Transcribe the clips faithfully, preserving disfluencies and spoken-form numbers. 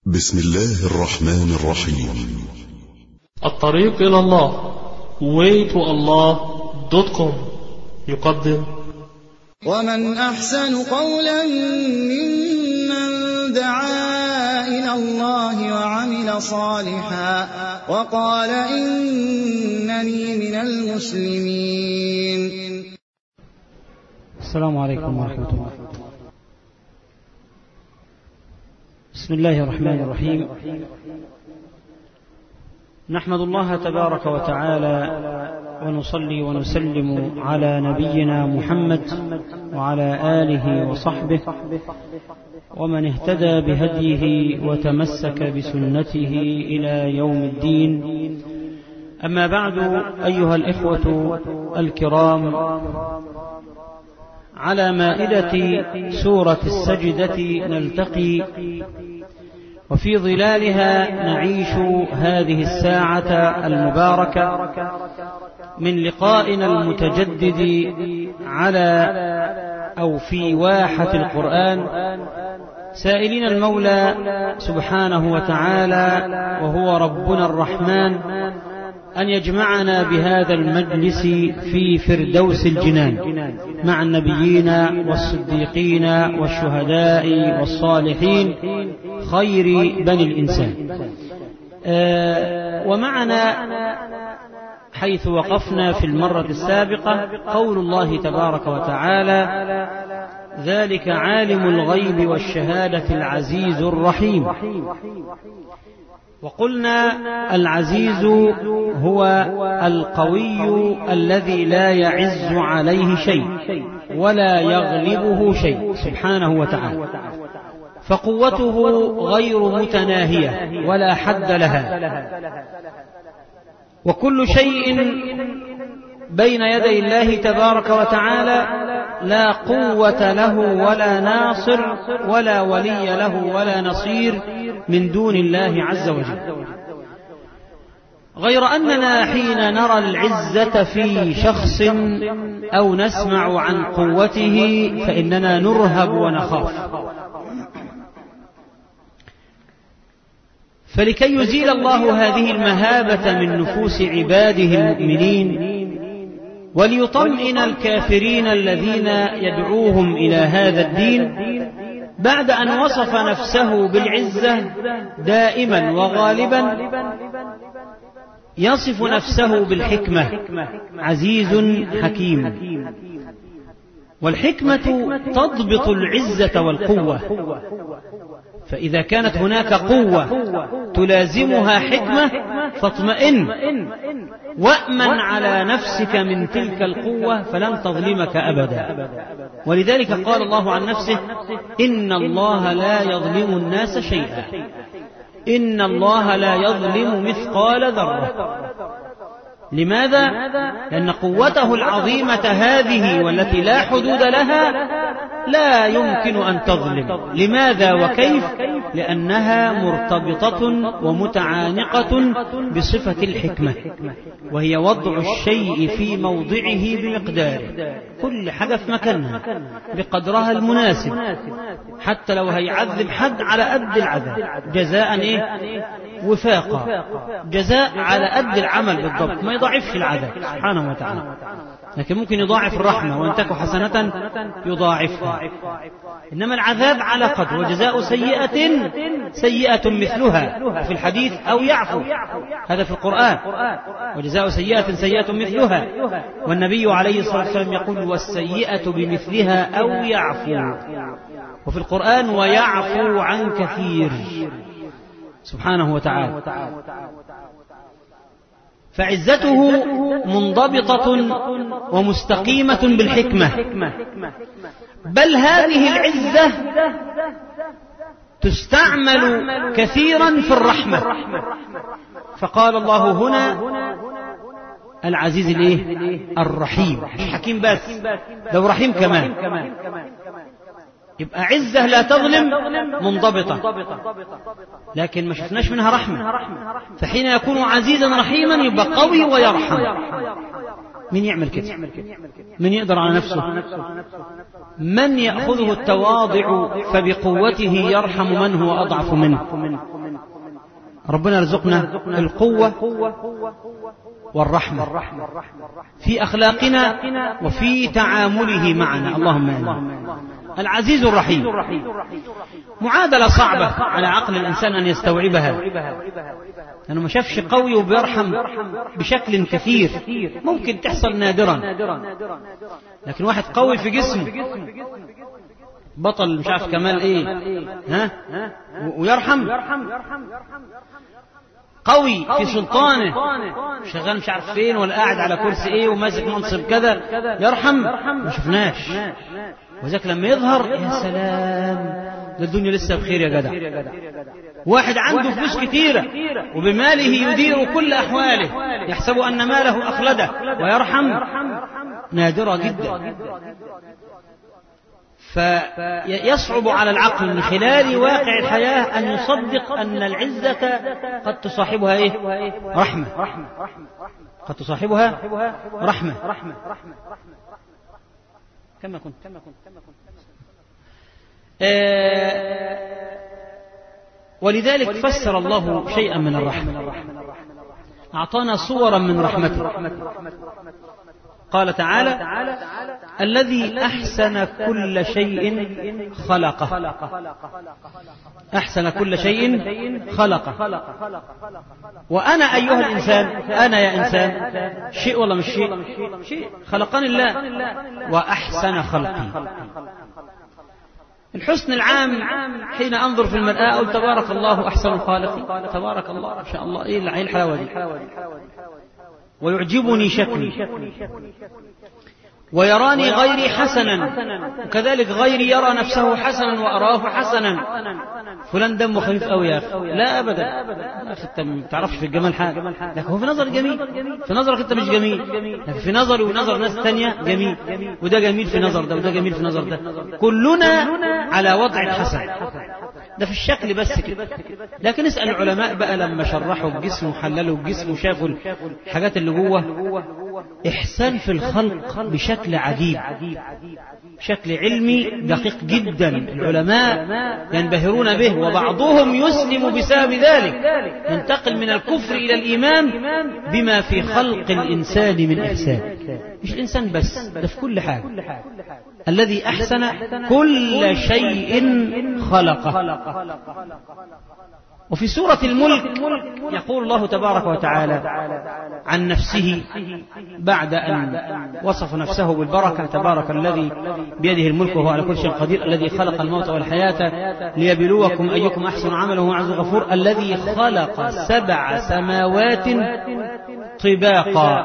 بسم الله الرحمن الرحيم. الطريق إلى الله way to allah دوت كوم يقدم ومن أحسن قولا ممن دعا إلى الله وعمل صالحا وقال إنني من المسلمين. السلام عليكم ورحمة الله. بسم الله الرحمن الرحيم. نحمد الله تبارك وتعالى ونصلي ونسلم على نبينا محمد وعلى آله وصحبه ومن اهتدى بهديه وتمسك بسنته إلى يوم الدين. أما بعد، أيها الإخوة الكرام، على مائدة سورة السجدة نلتقي، وفي ظلالها نعيش هذه الساعة المباركة من لقائنا المتجدد على أو في واحة القرآن، سائلين المولى سبحانه وتعالى وهو ربنا الرحمن أن يجمعنا بهذا المجلس في فردوس الجنان مع النبيين والصديقين والشهداء والصالحين خير بني الإنسان. آه ومعنا حيث وقفنا في المرة السابقة قول الله تبارك وتعالى: ذلك عالم الغيب والشهادة العزيز الرحيم. وقلنا العزيز هو القوي الذي لا يعز عليه شيء ولا يغلبه شيء سبحانه وتعالى، فقوته غير متناهية ولا حد لها، وكل شيء بين يدي الله تبارك وتعالى لا قوة له ولا ناصر ولا ولي له ولا نصير من دون الله عز وجل، غير أننا حين نرى العزة في شخص أو نسمع عن قوته فإننا نرهب ونخاف. فلكي يزيل الله هذه المهابة من نفوس عباده المؤمنين وليطمئن الكافرين الذين يدعوهم إلى هذا الدين، بعد أن وصف نفسه بالعزة دائما وغالبا يصف نفسه بالحكمة: عزيز حكيم. والحكمة تضبط العزة والقوة، فإذا كانت هناك قوة تلازمها حكمة فاطمئن وأمن على نفسك من تلك القوة فلن تظلمك أبدا. ولذلك قال الله عن نفسه: إن الله لا يظلم الناس شيئا، إن الله لا يظلم مثقال ذرة. لماذا؟ لأن قوته العظيمة هذه والتي لا حدود لها لا يمكن أن تظلم. لماذا وكيف؟ لأنها مرتبطة ومتعانقة بصفة الحكمة، وهي وضع الشيء في موضعه بمقداره، كل حاجة في مكانها بقدرها المناسب، حتى لو هيعذب حد على قد العذاب، جزاء إيه؟ وفاقا، جزاء على قد العمل بالضبط، ما يضاعفش العذاب سبحانه وتعالى، لكن ممكن يضاعف الرحمة، وإن تك حسنة يضاعفها. إنما العذاب على قدر، وجزاء سيئة سيئة مثلها في الحديث أو يعفو، هذا في القرآن، وجزاء سيئة سيئة مثلها، والنبي عليه الصلاة والسلام يقول: والسيئة بمثلها أو يعفو، وفي القرآن: ويعفو عن كثير سبحانه وتعالى. فعزته منضبطة ومستقيمة بالحكمة، بل هذه العزة تستعمل كثيرا في الرحمة، فقال الله هنا: العزيز الايه؟ الرحيم. مش حكيم بس، لو رحيم كمان. يبقى عزة لا تظلم منضبطة، لكن ما شفناش منها رحمة، فحين يكون عزيزا رحيما يبقى قوي ويرحم. من يعمل كده؟ من يقدر على نفسه؟ من يأخذه التواضع فبقوته يرحم من هو أضعف منه؟ ربنا يرزقنا القوة والرحمة في أخلاقنا وفي تعامله معنا، اللهم آمين. العزيز الرحيم معادلة صعبة على عقل الإنسان أن يستوعبها، لأنه ما شافش قوي وبيرحم بشكل كثير، ممكن تحصل نادرا، لكن واحد قوي في جسمه بطل مش عارف كمال ايه ها ويرحم، قوي في سلطانه شغال مش عارف فين ولا قاعد على كرسي ايه وماسك منصب كذا يرحم، ما شفناش. وذلك لما يظهر يا سلام ده الدنيا لسه بخير يا جدع. واحد عنده فلوس كثيرة وبماله يدير كل أحواله يحسب أن ماله أخلده ويرحم، نادرة جدا. فيصعب على العقل من خلال واقع الحياة أن يصدق أن العزة قد تصاحبها إيه؟ رحمة، قد تصاحبها رحمة. كما كنت آه ولذلك فسر الله شيئا من الرحمة، أعطانا صورا من رحمته. قال تعالى: الذي أحسن كل شيء خلقه، أحسن كل شيء خلقه. وأنا أيها الإنسان، أنا يا إنسان شيء ولا مش شيء؟ شيء، خلقني الله وأحسن خلقي. الحسن العام حين أنظر في المرآة أقول تبارك الله أحسن الخالقين، تبارك الله ما شاء الله، إيه الحلاوة دي. ويعجبني شكلي ويراني غيري حسنا، وكذلك غيري يرى نفسه حسنا وأراه حسنا. فلان دمه خفيف قوي يا أخي، لا أبدا يا أخي أنت ما تعرفش في الجمال حاجة، لكن هو في نظر جميل، في نظرك أنت مش جميل، لكن في نظري ونظر ناس تانية جميل، وده جميل في نظر ده وده جميل في نظر ده، كلنا على وضع الحسن. ده في الشكل بس كده. لكن اسأل العلماء بقى لما شرحوا الجسم وحللوا الجسم وشافوا الحاجات اللي جوه، إحسان في الخلق بشكل عجيب، شكل علمي دقيق جدا، العلماء ينبهرون به، وبعضهم يسلم بسبب ذلك، ينتقل من الكفر إلى الإيمان بما في خلق الإنسان من إحسان. مش الإنسان بس، ده في كل حاجة. الذي أحسن كل شيء خلقه. وفي سورة الملك يقول الله تبارك وتعالى عن نفسه بعد أن وصف نفسه بالبركة: تبارك الذي بيده الملك وهو على كل شيء قدير، الذي خلق الموت والحياة ليبلوكم أيكم أحسن عملا وهو العزيز الغفور، الذي خلق سبع سماوات طباقا.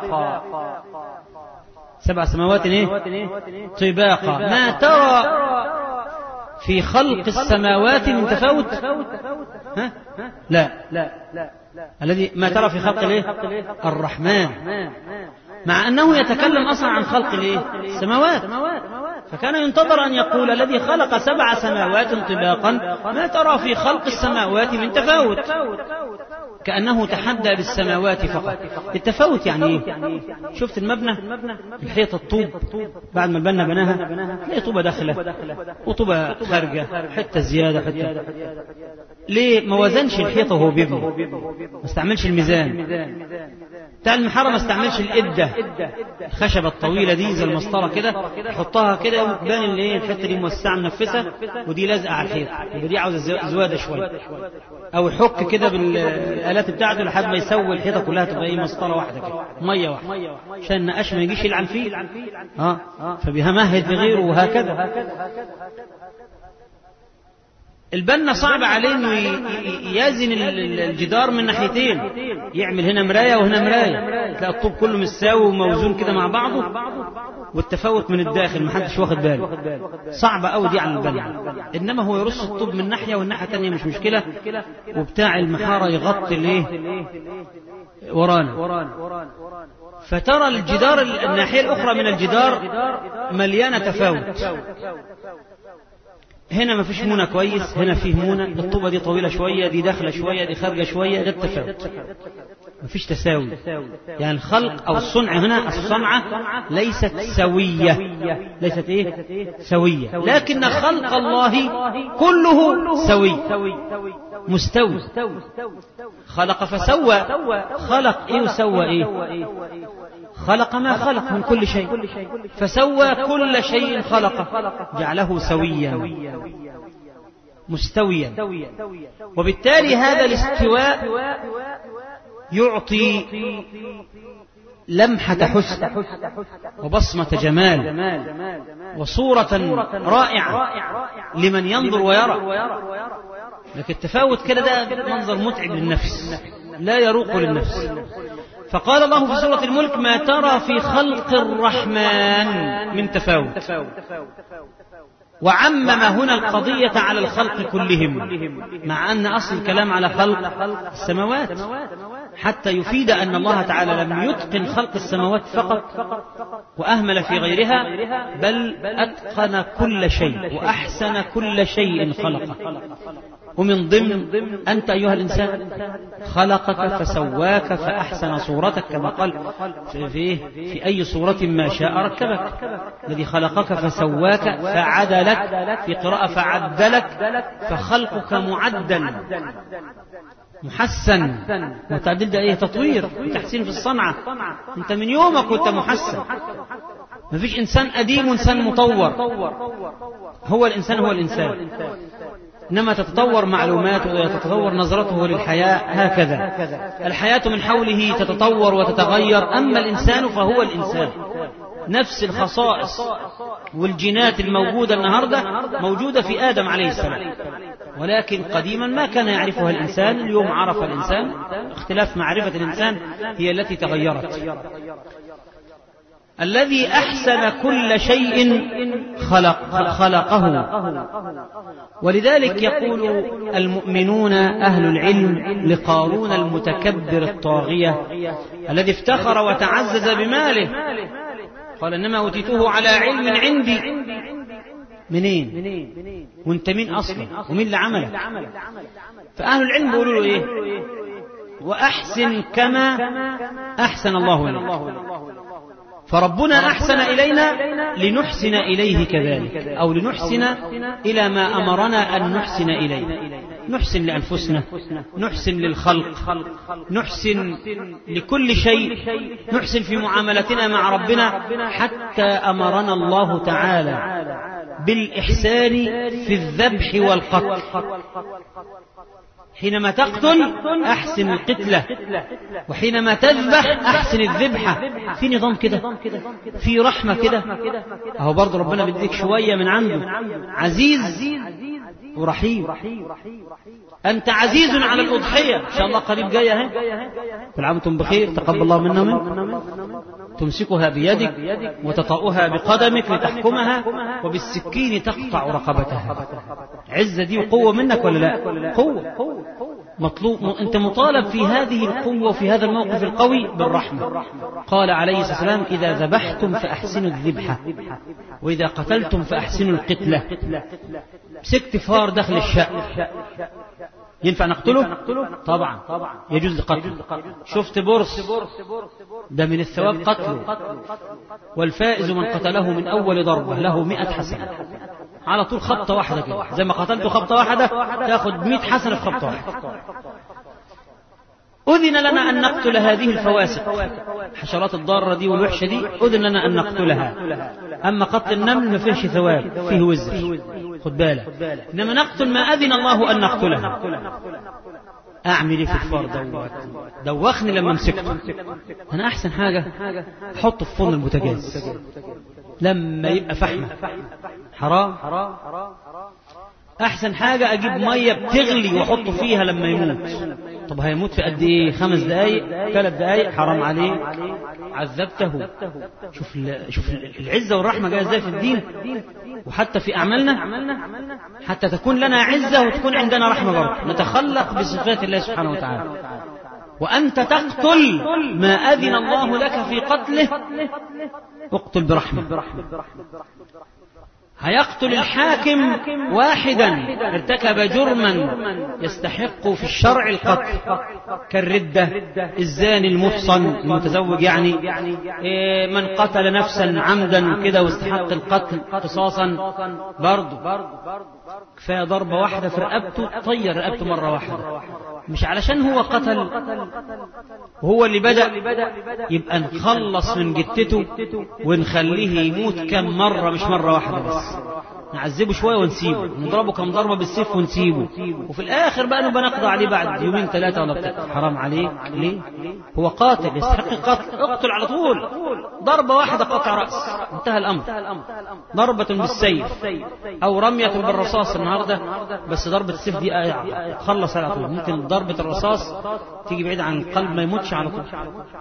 سبع سماوات ايه؟ طباقا. ما ترى في خلق السماوات من تفاوت؟ ها؟ لا. الذي ما ترى في خلق الايه؟ الرحمن، مع أنه يتكلم أصلا عن خلق الايه؟ السماوات، فكان ينتظر أن يقول الذي خلق سبع سماوات طباقا ما ترى في خلق السماوات من تفاوت، كأنه تحدى بالسماوات فقط. التفاوت يعني ايه؟ شفت المبنى، الحيطة الطوب بعد ما البنا بناها هي طوبة داخلة وطوبة خارجة، حتة زيادة حتة. ليه ما وزنش الحيطة وهو بيبني؟ ما استعملش الميزان بتاع المحارة، ما استعملش الإدة، الخشبة الطويلة دي زي المسطرة كده، حطها كده وتبان اللي ايه الحتة دي موسعة منفسة ودي لازقة على الحيط، يبقى دي عاوزة زوادة شوية، أو يحك كده بالآلات بتاعته لحد ما يسوي الحيطة كلها تبقى ايه مسطرة واحدة كده، مية واحدة، عشان النقاش ما يجيش يلعن فيه، اه فبيهمهد بغيره وهكذا. البنا صعب عليه انه يزن الجدار من ناحيتين، يعمل هنا مراية وهنا مراية، تلاقي الطوب كله متساوي وموزون كده مع بعضه، والتفاوت من الداخل محدش واخد باله. صعبة قوي دي على البنا. انما هو يرص الطوب من ناحية والناحية الثانية مش مشكلة، وبتاع المحارة يغطي الايه ورانا، فترى الجدار الناحية الاخرى من الجدار مليانة تفاوت. هنا ما فيش مونة كويس، هنا فيه مونة، الطوبة دي طويلة شوية، دي داخلة شوية، دي خارجة شوية، ده التفاوت. مفيش تساوي، يعني الخلق أو الصنع هنا الصنعة ليست سوية، ليست إيه؟ سوية، لكن خلق الله كله سوي مستوي. خلق فسوى، خلق إيه وسوى إيه؟ خلق ما خلق من كل شيء فسوى كل شيء خلقه جعله سويا مستويا. وبالتالي هذا الاستواء يعطي لمحة حسن وبصمة جمال وصورة رائعة لمن ينظر ويرى. لكن التفاوت كده ده منظر متعب للنفس لا يروق للنفس. فقال الله في سورة الملك ما ترى في خلق الرحمن من تفاوت، وعمم هنا القضية على الخلق كلهم، مع أن أصل الكلام على خلق السماوات، حتى يفيد أن الله تعالى لم يتقن خلق السماوات فقط وأهمل في غيرها، بل أتقن كل شيء وأحسن كل شيء خلقه. ومن ضمن أنت أيها الإنسان خلقك فسواك فأحسن صورتك، كما قال في, في أي صورة ما شاء ركبك. الذي خلقك فسواك فعدلك، في قراءة فعدلك، فخلقك معدل محسن. والتعديل ده ايه؟ تطوير وتحسين في الصنعة. انت من يومك كنت محسن، ما فيش إنسان قديم وإنسان مطور، هو الإنسان هو الإنسان، إنما تتطور معلوماته وتتطور نظرته للحياة. هكذا الحياة من حوله تتطور وتتغير، أما الإنسان فهو الإنسان. نفس الخصائص والجينات الموجودة النهاردة موجودة في آدم عليه السلام، ولكن قديما ما كان يعرفها الإنسان. اليوم عرف الإنسان، اختلاف معرفة الإنسان هي التي تغيرت. الذي أحسن كل شيء خلق خلقه. ولذلك يقول المؤمنون أهل العلم لقارون المتكبر الطاغية الذي افتخر وتعزز بماله، قال إنما أوتيته على علم عندي. منين؟ وانت مين أصلا؟ ومين اللي عملك؟ فأهل العلم بيقولوا له إيه؟ وأحسن كما أحسن الله إليك. فربنا أحسن إلينا لنحسن إليه كذلك، أو لنحسن إلى ما أمرنا أن نحسن إليه. نحسن لأنفسنا، نحسن للخلق، نحسن لكل شيء، نحسن في معاملتنا مع ربنا، حتى أمرنا الله تعالى بالإحسان في الذبح والقتل. حينما تقتل أحسن القتلة، وحينما تذبح أحسن الذبحة. في نظام كده، في رحمة كده. أهو برضو ربنا بيديك شوية من عنده، عزيز ورحيم. أنت عزيز على الأضحية، إن شاء الله قريب جاية اهي، كل عام وانتم بخير، تقبل الله منا ومنكم. تمسكها بيدك وتطأها بقدمك لتحكمها، وبالسكين تقطع رقبتها. عزة دي وقوة منك ولا لا؟ قوة. مطلوب، أنت مطالب في هذه القوة وفي هذا الموقف القوي بالرحمة. قال عليه الصلاة والسلام إذا ذبحتم فأحسنوا الذبحة، وإذا قتلتم فأحسنوا القتلة. مسكت فار داخل الشقة، ينفع نقتله؟ طبعا يجوز القتل. شفت برص، ده من الثواب قتله. والفائز من قتله من أول ضربة له مئة حسنة، على طول خبطة واحدة كده، زي ما قتلته خبطة واحدة تأخذ مئة حسنة في خبطة واحدة. أذن لنا أن نقتل هذه الفواسق، حشرات الضارة دي والوحشة دي، أذن لنا أن نقتلها. أما قتل النمل ما فيهش ثواب، فيه وزر، خد بالك. إنما نقتل ما أذن الله أن نقتلها. أعمل إيه في الفار دوت؟ دوخني لما مسكته. أنا أحسن حاجة حطه في فرن البوتاجاز لما يبقى فحمة، حرام. أحسن حاجة أجيب مية بتغلي وأحطه فيها لما يموت. طب هيموت في قد إيه؟ خمس دقايق، ثلاث دقايق، حرام عليه، عذبته. شوف شوف العزة والرحمة جاية إزاي في الدين، وحتى في أعمالنا، حتى تكون لنا عزة وتكون عندنا رحمة برضه، نتخلق بصفات الله سبحانه وتعالى. وأنت تقتل ما أذن الله لك في قتله، اقتل برحمة. هيقتل الحاكم واحدا ارتكب جرما يستحق في الشرع القتل كالردة، الزاني المحصن المتزوج، يعني من قتل نفسا عمدا كده واستحق القتل قصاصا برضه كفاية ضربة واحدة في رقبته طير رقبته مرة واحدة، مش علشان هو قتل وهو اللي بدأ يبقى نخلص من جتته ونخليه يموت كم مرة مش مرة واحدة بس، نعذبه شوية ونسيبه، نضربه كم ضربة بالسيف ونسيبه، وفي الآخر بقى نبقى نقضي عليه بعد يومين ثلاثة ولا بتاع. حرام عليك، ليه؟ هو قاتل يستحق القتل، اقتل على طول، ضربة واحدة قطع رأس، انتهى الأمر. ضربة بالسيف أو رمية بالرصاص النهاردة، بس ضربة السيف دي خلص على طول. ممكن ضربة الرصاص تيجي بعيد عن القلب ما يموتش على طول،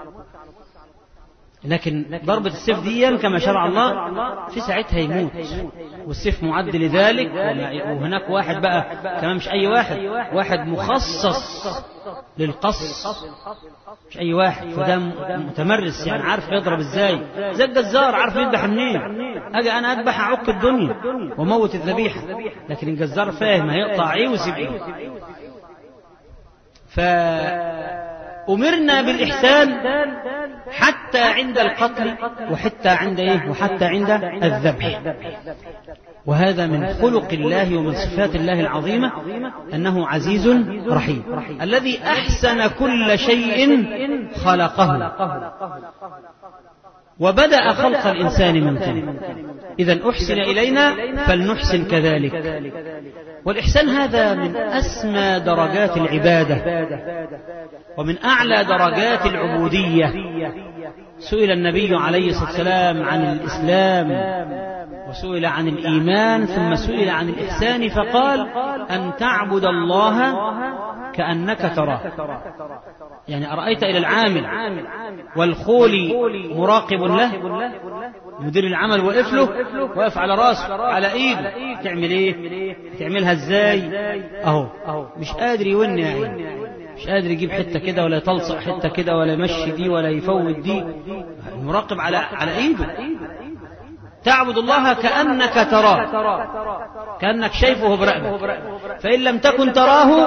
لكن ضربة السيف دي كما شرع الله في ساعتها يموت، والسيف معد لذلك. وهناك واحد بقى كمان مش أي واحد، واحد مخصص للقص، مش أي واحد، فده متمرس يعني عارف يضرب ازاي، زي الجزار عارف يذبح منين. أجي أنا أذبح أعك الدنيا وموت الذبيحة، لكن الجزار فاهم هيقطع ايه ويسيب ايه. فأمرنا بالإحسان حتى عند القتل وحتى عند ايه وحتى عند الذبح، وهذا من خلق الله ومن صفات الله العظيمة أنه عزيز رحيم، الذي أحسن كل شيء خلقه وبدأ خلق الإنسان من طين، إذا أحسن إلينا فلنحسن كذلك. والإحسان هذا من أسمى درجات العبادة ومن أعلى درجات العبودية. سئل النبي عليه الصلاة والسلام عن الإسلام وسئل عن الإيمان ثم سئل عن الإحسان فقال أن تعبد الله كأنك تراه. يعني أرأيت إلى العامل والخولي مراقب له، مدير العمل وقف له، وقف على راسه على ايده، تعمل ايه؟ تعملها ازاي؟ اهو مش قادر يون يعني، مش قادر يجيب حته كده ولا يتلصق حته كده ولا يمشي دي ولا يفوت دي، المراقب على على ايده. تعبد الله كأنك تراه، كأنك شايفه برقبك، فإن لم تكن تراه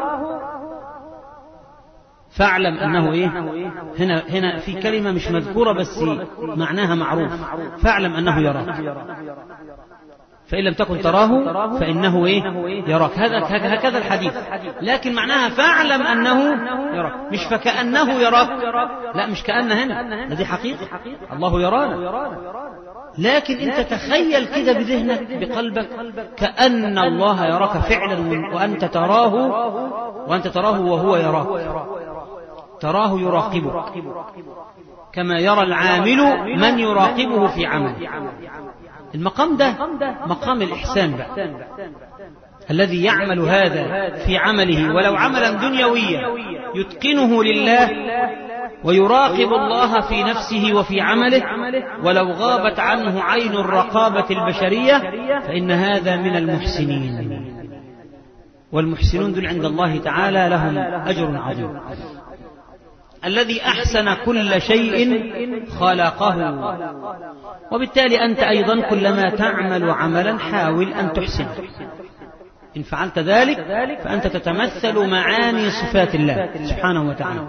فاعلم أنه إيه. هنا هنا في كلمة مش مذكورة بس معناها معروف، فاعلم أنه يراك، فإن لم تكن تراه فإنه إيه يراك. هذا هكذا الحديث، لكن معناها فاعلم أنه يراك، مش فكأنه يراك، لا مش كأن هنا، دي حقيقة الله يرانا. لكن انت تخيل كده بذهنك بقلبك كأن الله يراك فعلا وأنت تراه، وأنت تراه وهو يراك، تراه يراقبك كما يرى العامل من يراقبه في عمله. المقام ده مقام الإحسان بقى، الذي يعمل هذا في عمله ولو عملا دنيويا يتقنه لله ويراقب الله في نفسه وفي عمله ولو غابت عنه عين الرقابة البشرية، فإن هذا من المحسنين، والمحسنون دول عند الله تعالى لهم أجر عظيم. الذي أحسن كل شيء خلقه، وبالتالي أنت أيضا كلما تعمل عملا حاول أن تحسنه، إن فعلت ذلك فأنت تتمثل معاني صفات الله سبحانه وتعالى.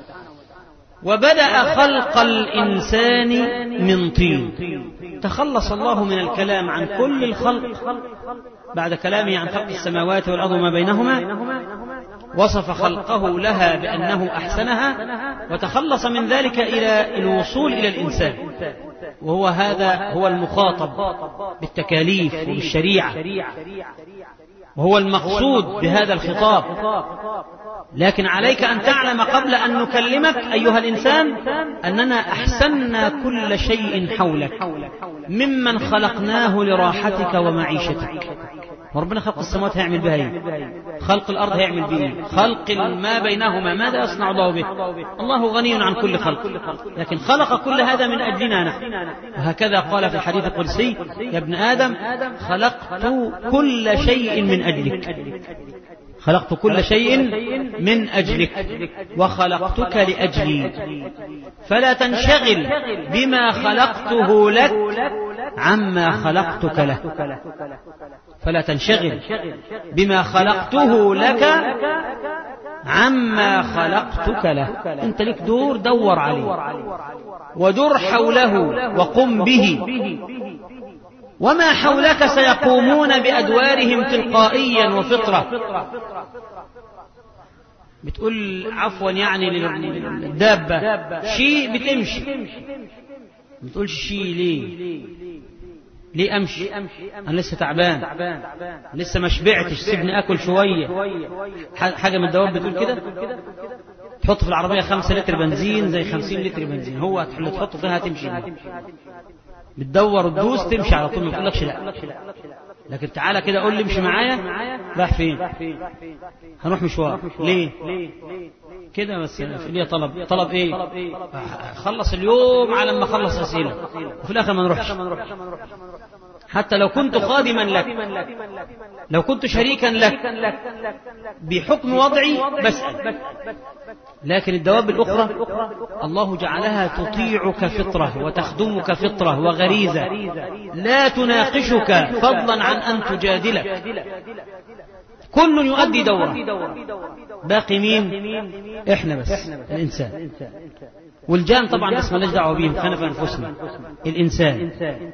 وبدأ خلق الإنسان من طين، تخلص الله من الكلام عن كل الخلق بعد كلامه عن خلق السماوات والأرض وما بينهما، وصف خلقه لها بأنه أحسنها، وتخلص من ذلك إلى الوصول إلى الإنسان، وهو هذا هو المخاطب بالتكاليف وبالشريعة، وهو المقصود بهذا الخطاب. لكن عليك أن تعلم قبل أن نكلمك أيها الإنسان أننا أحسننا كل شيء حولك ممن خلقناه لراحتك ومعيشتك. وربنا خلق السماوات هيعمل بها ايه؟ خلق الأرض هيعمل بها ايه؟ خلق ما بينهما ماذا يصنع الله به؟ الله غني عن كل خلق، لكن خلق كل هذا من أجلنا نحن. وهكذا قال في الحديث القدسي: يا ابن آدم خلقت كل شيء من أجلك، خلقت كل شيء من أجلك وخلقتك لأجلي، فلا تنشغل بما خلقته لك عما خلقتك له، فلا تنشغل بما خلقته لك عما خلقتك له. انت لك دور، دور عليه ودر حوله وقم به، وما حولك سيقومون بأدوارهم تلقائيا وفطرة. بتقول عفوا يعني للدابة شيء بتمشي، بتقولش شيء ليه ليه أمشي؟ أنا لسه تعبان، لسه ما شبعتش، سيبني أكل شوية. حاجة من الدواب بتقول كده؟ تحط في العربية خمسة لتر بنزين زي خمسين لتر بنزين، هو اللي تحطه فيها تمشي، بتدور وتدوس تمشي على طول، ما بتقولكش لا. لكن تعالى كده قول لي امشي معايا، رايح فين؟ هنروح مشوار. ليه كده؟ بس ليه طلب طلب ايه؟ خلص اليوم على ما اخلص اسئله، وفي الاخر ما نروحش. حتى لو كنت خادما لك، لو كنت شريكا لك بحكم وضعي بسأل، لكن الدواب الأخرى الله جعلها تطيعك فطرة وتخدمك فطرة وغريزة، لا تناقشك فضلا عن أن تجادلك، كل يؤدي دوره. باقي مين؟ إحنا بس، الإنسان والجان طبعا بس مالناش دعوة بهم، خلينا في أنفسنا. الإنسان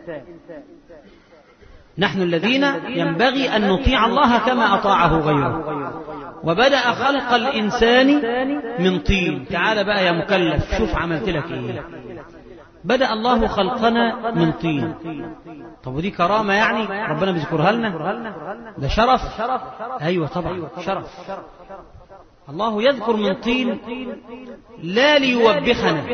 نحن الذين ينبغي أن نطيع الله كما أطاعه غيره. وبدأ خلق الإنسان من طين. تعال بقى يا مكلف، شوف عملت لك إيه. بدأ الله خلقنا من طين. طب ودي كرامة يعني ربنا بيذكرها لنا؟ ده شرف. أيوة طبعا شرف. الله يذكر من طين لا ليوبخنا،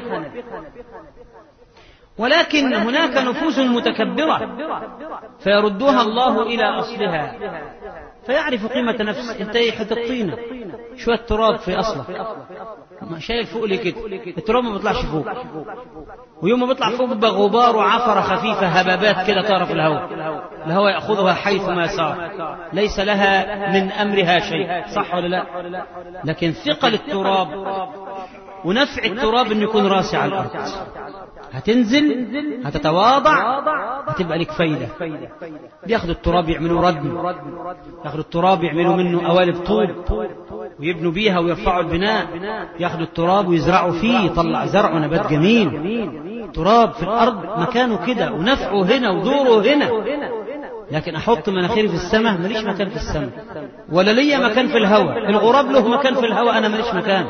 ولكن هناك نفوس متكبرة فيردها الله إلى أصلها، فيعرف قيمة نفس. انت ايه؟ حتى الطينة، شوية تراب في أصلك، شايل فوق لي كده، التراب ما بيطلعش فوق، ويوم ما بيطلع فوق بيبقى غبار وعفرة خفيفة، هبابات كده طار في الهواء، الهواء يأخذها حيث ما سار، ليس لها من أمرها شيء، صح ولا لا؟ لكن ثقل التراب ونفع التراب أن يكون راسي على الأرض، هتنزل هتتواضع هتبقى لك فايدة. بياخدوا التراب يعملوا ردم، ياخدوا التراب يعملوا منه قوالب طوب ويبنوا بيها ويرفعوا البناء، ياخدوا التراب ويزرعوا فيه، يطلع زرع ونبات جميل. تراب في الأرض مكانه كده، ونفعه هنا ودوره هنا. لكن أحط مناخيري في السماء، ماليش مكان في السماء، ولا ليا مكان في الهواء. الغراب له مكان في الهواء، أنا ماليش مكان.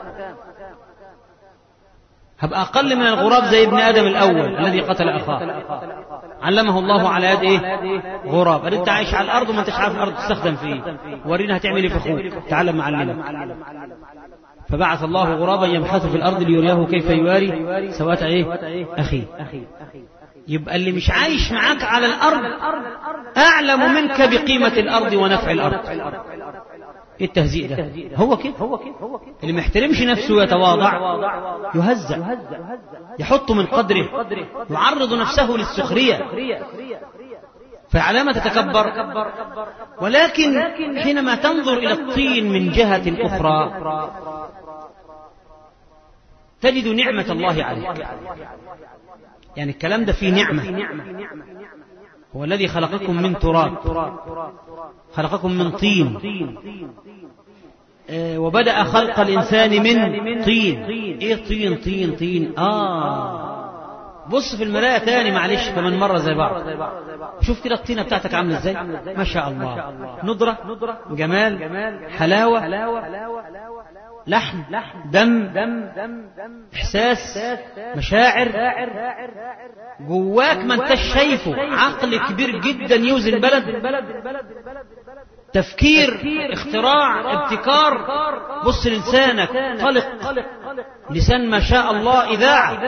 هبقى أقل من الغراب زي ابن آدم الأول الذي قتل أخاه، علمه الله على يد إيه؟ غراب. أنت عايش على الأرض وما أنتش عارف الأرض تستخدم فيه، ورينا هتعمل إيه في أخوك، تعلم معلمك. فبعث الله غرابا يبحث في الأرض ليريه كيف يواري سوءة إيه؟ أخيه. يبقى اللي مش عايش معاك على الأرض أعلم منك بقيمة الأرض ونفع الأرض. ايه التهزيء ده؟ هو كده. اللي ما يحترمش نفسه ويتواضع يهزأ، يحط من قدره، يعرض نفسه للسخرية، فعلامة تتكبر. ولكن حينما تنظر إلى الطين من جهة أخرى تجد نعمة الله عليك. يعني الكلام ده فيه نعمة. هو الذي خلقكم من تراب، خلقكم من طين، آه وبدأ خلق الإنسان من طين. إيه طين طين طين؟ آه بص في المراية تاني معلش كمان مرة زي بعض، شوف كده الطينة بتاعتك عاملة ازاي، ما شاء الله، ندرة، جمال، حلاوة، لحم، دم، إحساس، مشاعر جواك ما انتش شايفه. عقل كبير جدا يوزن بلد، تفكير، اختراع، ابتكار. بص لسانك طلق، لسان ما شاء الله إذاعة،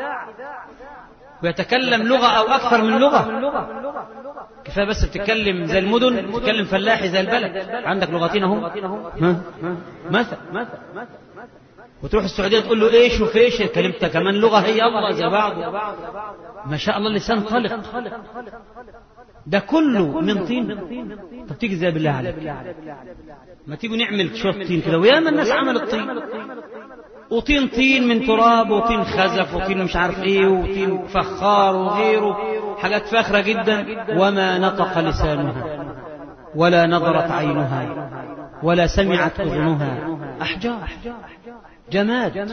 ويتكلم لغة أو أكثر من لغة. كفاية بس بتتكلم زي المدن، بتتكلم فلاحي زي البلد. عندك لغتين اهو مثلا، وتروح السعودية تقول له ايش وفيش، كلمتها كمان لغة هي الله زي بعض. ما شاء الله اللسان طلق. ده كله من طين. طب تيجي زي بالله عليك، ما تيجوا نعمل شوية طين كده، وياما الناس عملت طين، وطين طين من تراب، وطين خزف، وطين مش عارف ايه، وطين فخار وغيره، حاجات فاخرة جدا. وما نطق لسانها ولا نظرت عينها ولا سمعت أذنها، أحجار، جماد.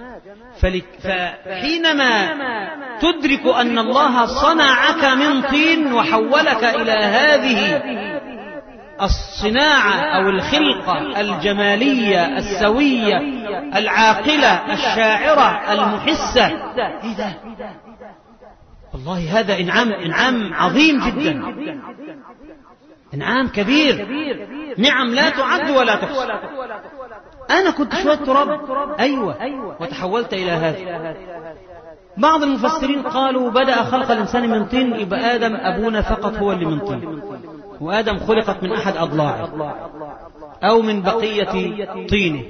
فحينما تدرك أن الله صنعك من طين وحولك إلى هذه الصناعة أو الخلقة الجمالية السوية العاقلة الشاعرة المحسة، إيه ده؟ والله هذا إنعام إنعام عظيم جدا، إنعام كبير، نعم لا تعد ولا تحصى. أنا كنت شوية تراب، أيوة، وتحولت إلى هذا. بعض المفسرين قالوا بدأ خلق الإنسان من طين، يبقى آدم أبونا فقط هو اللي من طين، وآدم خلقت من أحد أضلاعه أو من بقية طينه.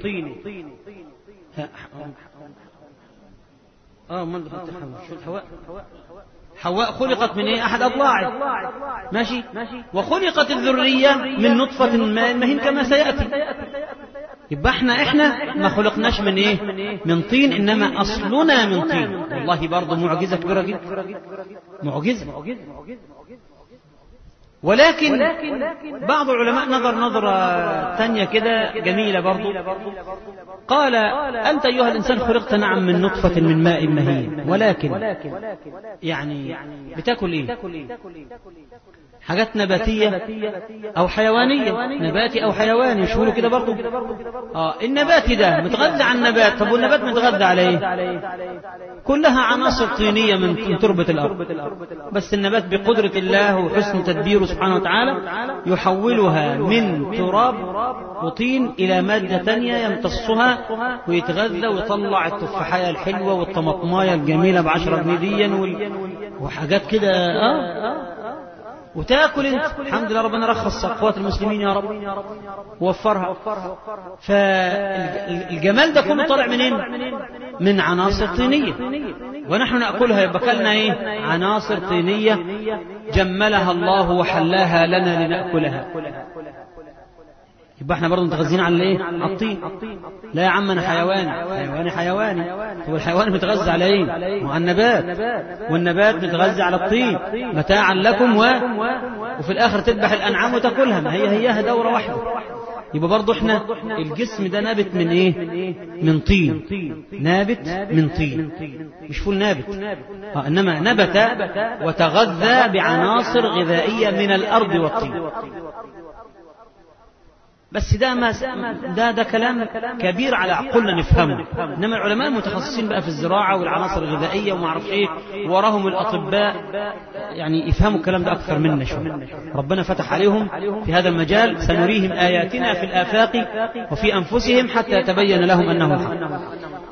آه من حواء حواء خلقت من إيه؟ أحد أضلاعه، ماشي. وخلقت الذرية من نطفة ماء مهين كما سيأتي. يبقى احنا احنا ما خلقناش من ايه؟ من طين، انما اصلنا من طين. والله برضه معجزة كبيرة جدا، معجزة. ولكن بعض العلماء نظر نظرة تانية كده جميلة برضو، قال أنت أيها الإنسان خلقت نعم من نطفة من ماء مهين، ولكن يعني بتاكل إيه؟ حاجات نباتية أو حيوانية، نباتي أو حيواني، مش هقوله كده برضو؟ آه النباتي ده متغذى على النبات. طب والنبات متغذى على إيه؟ كلها عناصر طينية من تربة الأرض، بس النبات بقدرة الله وحسن تدبيره سبحانه وتعالى يحولها من تراب وطين إلى مادة تانية يمتصها ويتغذى ويطلع التفاحية الحلوة والطماطماية الجميلة بعشرة جنيه دي وحاجات كده. آه وتاكل انت. الحمد لله ربنا رخص اخوات المسلمين يا رب ووفرها. فالجمال ده كله طالع منين؟ من عناصر طينية، ونحن نأكلها. يبقى كلنا ايه؟ عناصر طينية جملها الله وحلاها لنا لنأكلها. يبقى احنا برضه متغذين على ايه؟ على الطين. لا يا عم انا حيواني، حيواني حيواني. هو الحيوان متغذى على ايه؟ على النبات، والنبات متغذى على الطين متاعا لكم و... وفي الاخر تذبح الانعام وتاكلها. ما هي هيها دورة واحدة. يبقى برضه احنا الجسم ده نابت من ايه؟ من طين، نابت من طين، مش فول نابت. آه انما نبت وتغذى بعناصر غذائية من الارض والطين. بس ده ما ده ده كلام كبير على عقولنا نفهمه. انما العلماء المتخصصين بقى في الزراعه والعناصر الغذائيه وما اعرف ايه، وراهم الاطباء يعني يفهموا الكلام ده اكثر منا شويه. ربنا فتح عليهم في هذا المجال. سنريهم اياتنا في الافاق وفي انفسهم حتى يتبين لهم انه الحق.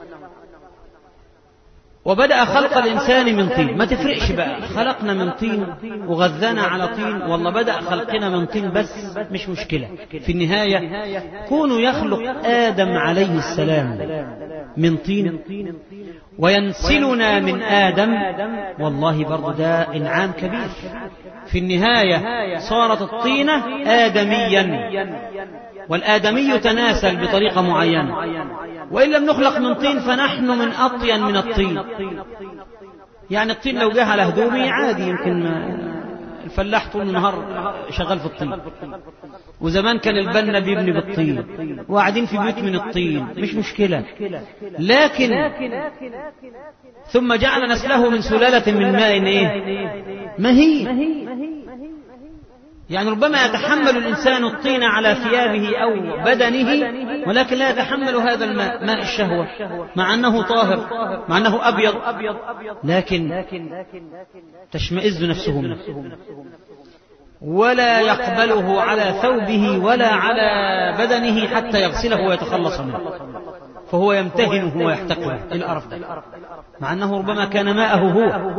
وبدأ خلق الإنسان من طين. ما تفرقش بقى خلقنا من طين وغذانا على طين، والله بدأ خلقنا من طين بس مش مشكلة. في النهاية كونوا يخلق آدم عليه السلام من طين وينسلنا من آدم، والله برضو ده إنعام كبير. في النهاية صارت الطينة آدميا، والآدمي يتناسل بطريقة معينة. وإن لم نخلق من طين فنحن من أطين من الطين. يعني الطين لو جه على هدومي عادي، يمكن الفلاح طول النهار شغال في الطين، وزمان كان البنا بيبني بالطين وقاعدين في بيوت من الطين، مش مشكلة. لكن ثم جعل نسله من سلالة من ماء ايه؟ مهين. يعني ربما يتحمل الإنسان الطين على ثيابه أو بدنه، ولكن لا يتحمل هذا الماء، ماء الشهوة، مع أنه طاهر، مع أنه أبيض، لكن تشمئز نفسه منه، ولا يقبله على ثوبه ولا على بدنه حتى يغسله ويتخلص منه، فهو يمتهنه ويحتقره. القرف ده، مع أنه ربما كان ماءه هو.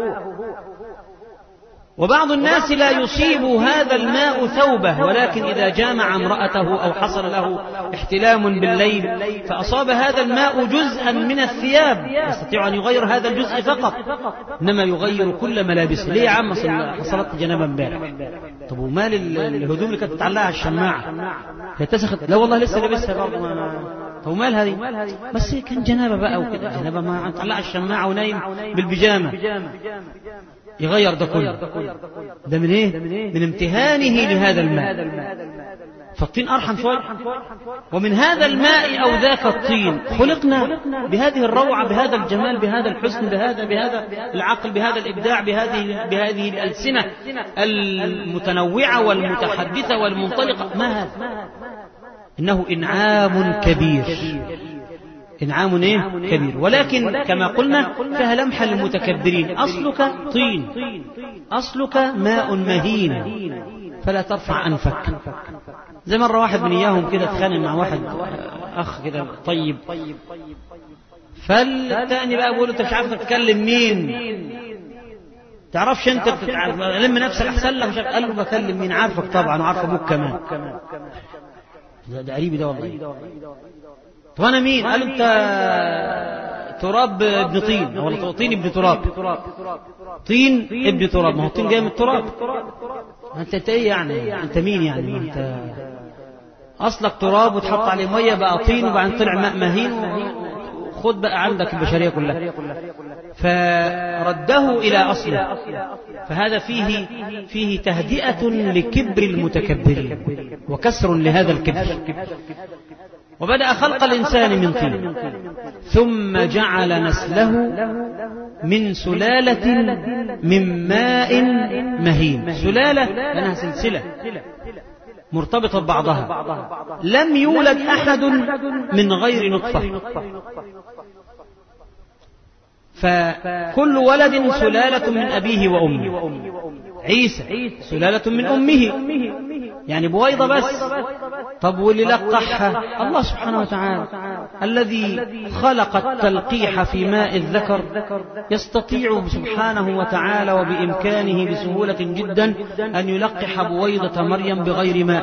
وبعض الناس لا يصيب هذا الماء ثوبه، ولكن إذا جامع امرأته أو حصل له احتلام بالليل فأصاب هذا الماء جزءا من الثياب، يستطيع أن يغير هذا الجزء فقط، إنما يغير كل ملابسه. ليه يا عم حصلت جنابا امبارح؟ طب ومال الهدوم اللي كانت تتعلقها على الشماعة يتسخت؟ لا والله لسه لابسها برضه. طب ومال هذه؟ بس كان جنابة بقى وكده، جنابة ما تعلقها على الشماعة ونايم بالبيجامة. يغير ده كله. ده من ايه؟ من امتهانه لهذا الماء. فالطين أرحم شوية. ومن هذا الماء أو ذاك الطين خلقنا بهذه الروعة، بهذا الجمال، بهذا الحسن، بهذا بهذا العقل، بهذا الإبداع، بهذه بهذه الألسنة المتنوعة والمتحدثة والمنطلقة. ما هذا؟ إنه إنعام كبير، إنعام إيه؟ كبير. ولكن كما قلنا فيها لمحة للمتكبرين. أصلك طين، أصلك ماء مهين، فلا ترفع أنفك. زي مرة واحد من إياهم كده اتخانق مع واحد أخ كده طيب، فالتاني بقى بيقول له أنت مش عارف تتكلم مين؟ تعرفش أنت لم نفسك أحسن لك. قال له بكلم مين؟ عارفك طبعا وعارف أبوك كمان. ده قريبي ده والله. طب أنا مين؟ قال له أنت تراب ابن طين، ولا طين ابن تراب. طين ابن تراب، ما هو الطين جاي من التراب. انت انت ايه يعني؟ انت مين يعني؟ انت اصلك تراب وتحط عليه ميه بقى طين، وبعدين طلع ماء مهين، وخد بقى عندك البشريه كلها. فرده الى اصله. فهذا فيه فيه تهدئه لكبر المتكبرين وكسر لهذا الكبر. وبدأ خلق الإنسان من طين، ثم جعل نسله من سلالة من ماء مهين. سلالة لأنها سلسلة مرتبطة ببعضها. لم يولد أحد من غير نطفة، فكل ولد سلالة من أبيه وأمه. عيسى سلالة من أمه، يعني بويضة بس. طب واللي لقحها الله سبحانه وتعالى، الذي خلق التلقيح في ماء الذكر يستطيع سبحانه وتعالى وبإمكانه بسهولة جدا أن يلقح بويضة مريم بغير ماء.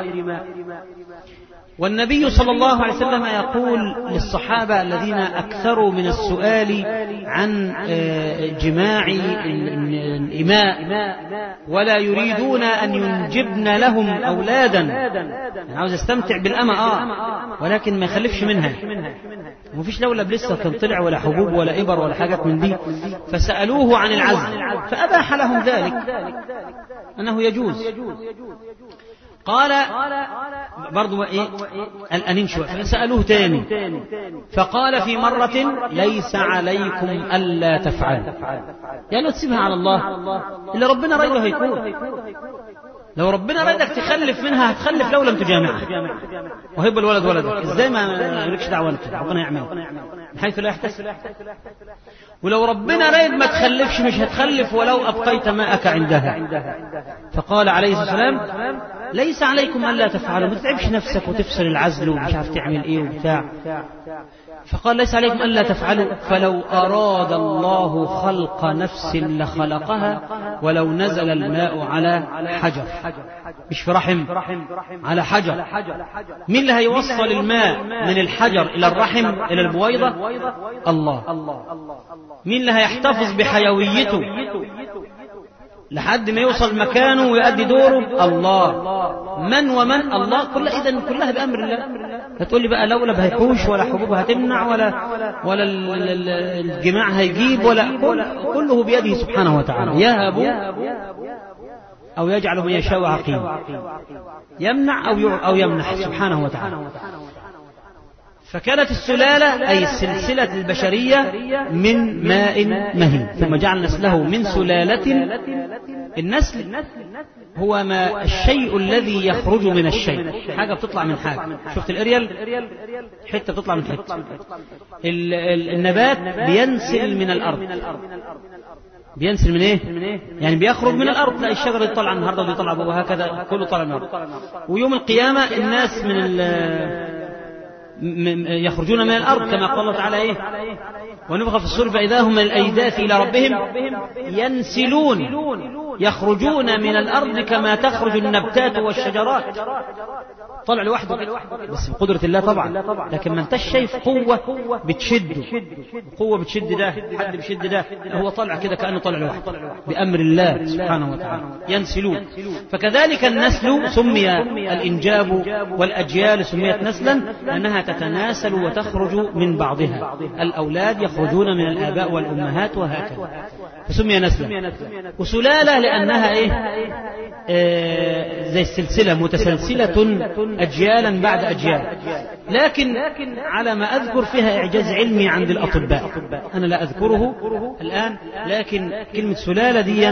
والنبي صلى الله عليه وسلم يقول للصحابة الذين أكثروا من السؤال عن جماع الإماء ولا يريدون أن ينجبن لهم أولادا، يعني عاوز استمتع بالأمة آه ولكن ما يخلفش منها، ومفيش لولب لسه تنطلع ولا حبوب ولا إبر ولا حاجات من دي. فسألوه عن العزل فأباح لهم ذلك، أنه يجوز. قال برضو إيه الأنين شوية، فسألوه تاني فقال في مرة ليس عليكم ألا تفعل، يعني لو تسيبها على الله، اللي ربنا رأيه هيكون. لو ربنا رأيك تخلف منها هتخلف لو لم تجامعها، وهب الولد ولدك. ازاي ما لكش دعوة انت؟ ربنا يعمل من حيث لا يحتسب. ولو ربنا رأيك ما تخلفش مش هتخلف ولو أبقيت ماءك عندها. فقال عليه الصلاة والسلام ليس عليكم ألا تفعلوا، ما تتعبش نفسك وتفصل العزل ومش عارف تعمل ايه وبتاع. فقال ليس عليكم ألا تفعلوا، فلو أراد الله خلق نفس لخلقها ولو نزل الماء على حجر، مش في رحم، على حجر. مين اللي هيوصل الماء من الحجر إلى الرحم إلى البويضة؟ الله. مين اللي هيحتفظ بحيويته لحد ما يوصل مكانه ويؤدي دوره؟ الله. من ومن؟ الله. كل إذن كلها بأمر الله. هتقول لي بقى لولب هيحوش ولا حبوب هتمنع ولا ولا الجماع هيجيب ولا كل كله بيده سبحانه وتعالى. يهب أو يجعل من يشاء عقيم، يمنع أو أو يمنح سبحانه وتعالى. فكانت السلالة أي السلسلة البشرية من ماء مهين، ثم جعل نسله من سلالة. النسل هو ما الشيء الذي يخرج من الشيء، حاجة بتطلع من حاجة. شفت الاريال؟ حتة بتطلع من حتة. النبات بينسل من الأرض. بينسل من ايه؟ يعني بيخرج من الأرض. لا الشجرة يطلع النهاردة ويطلع وهكذا كله طلع من الأرض. ويوم القيامة الناس من يخرجون من الأرض كما قال الله تعالى إيه؟ ونفخ في الصور فإذا هم من الأجداث إلى ربهم ينسلون، يخرجون من الأرض كما تخرج النبتات والشجرات. طلع لوحده بس بقدرة الله طبعا، لكن ما انتش شايف قوة بتشده، قوة بتشد ده، حد بيشد ده، هو طلع كده كأنه طلع لوحده بأمر الله سبحانه وتعالى ينسلون. فكذلك النسل سمي الإنجاب والأجيال سميت نسلا لأنها تتناسل وتخرج من بعضها، الأولاد يخرجون من الآباء والأمهات وهكذا، فسمي نسلا. وسلالة لأنها إيه؟ آه زي السلسلة متسلسلة أجيالا بعد أجيال، لكن على ما أذكر فيها إعجاز علمي عند الأطباء، أنا لا أذكره الآن، لكن كلمة سلالة دي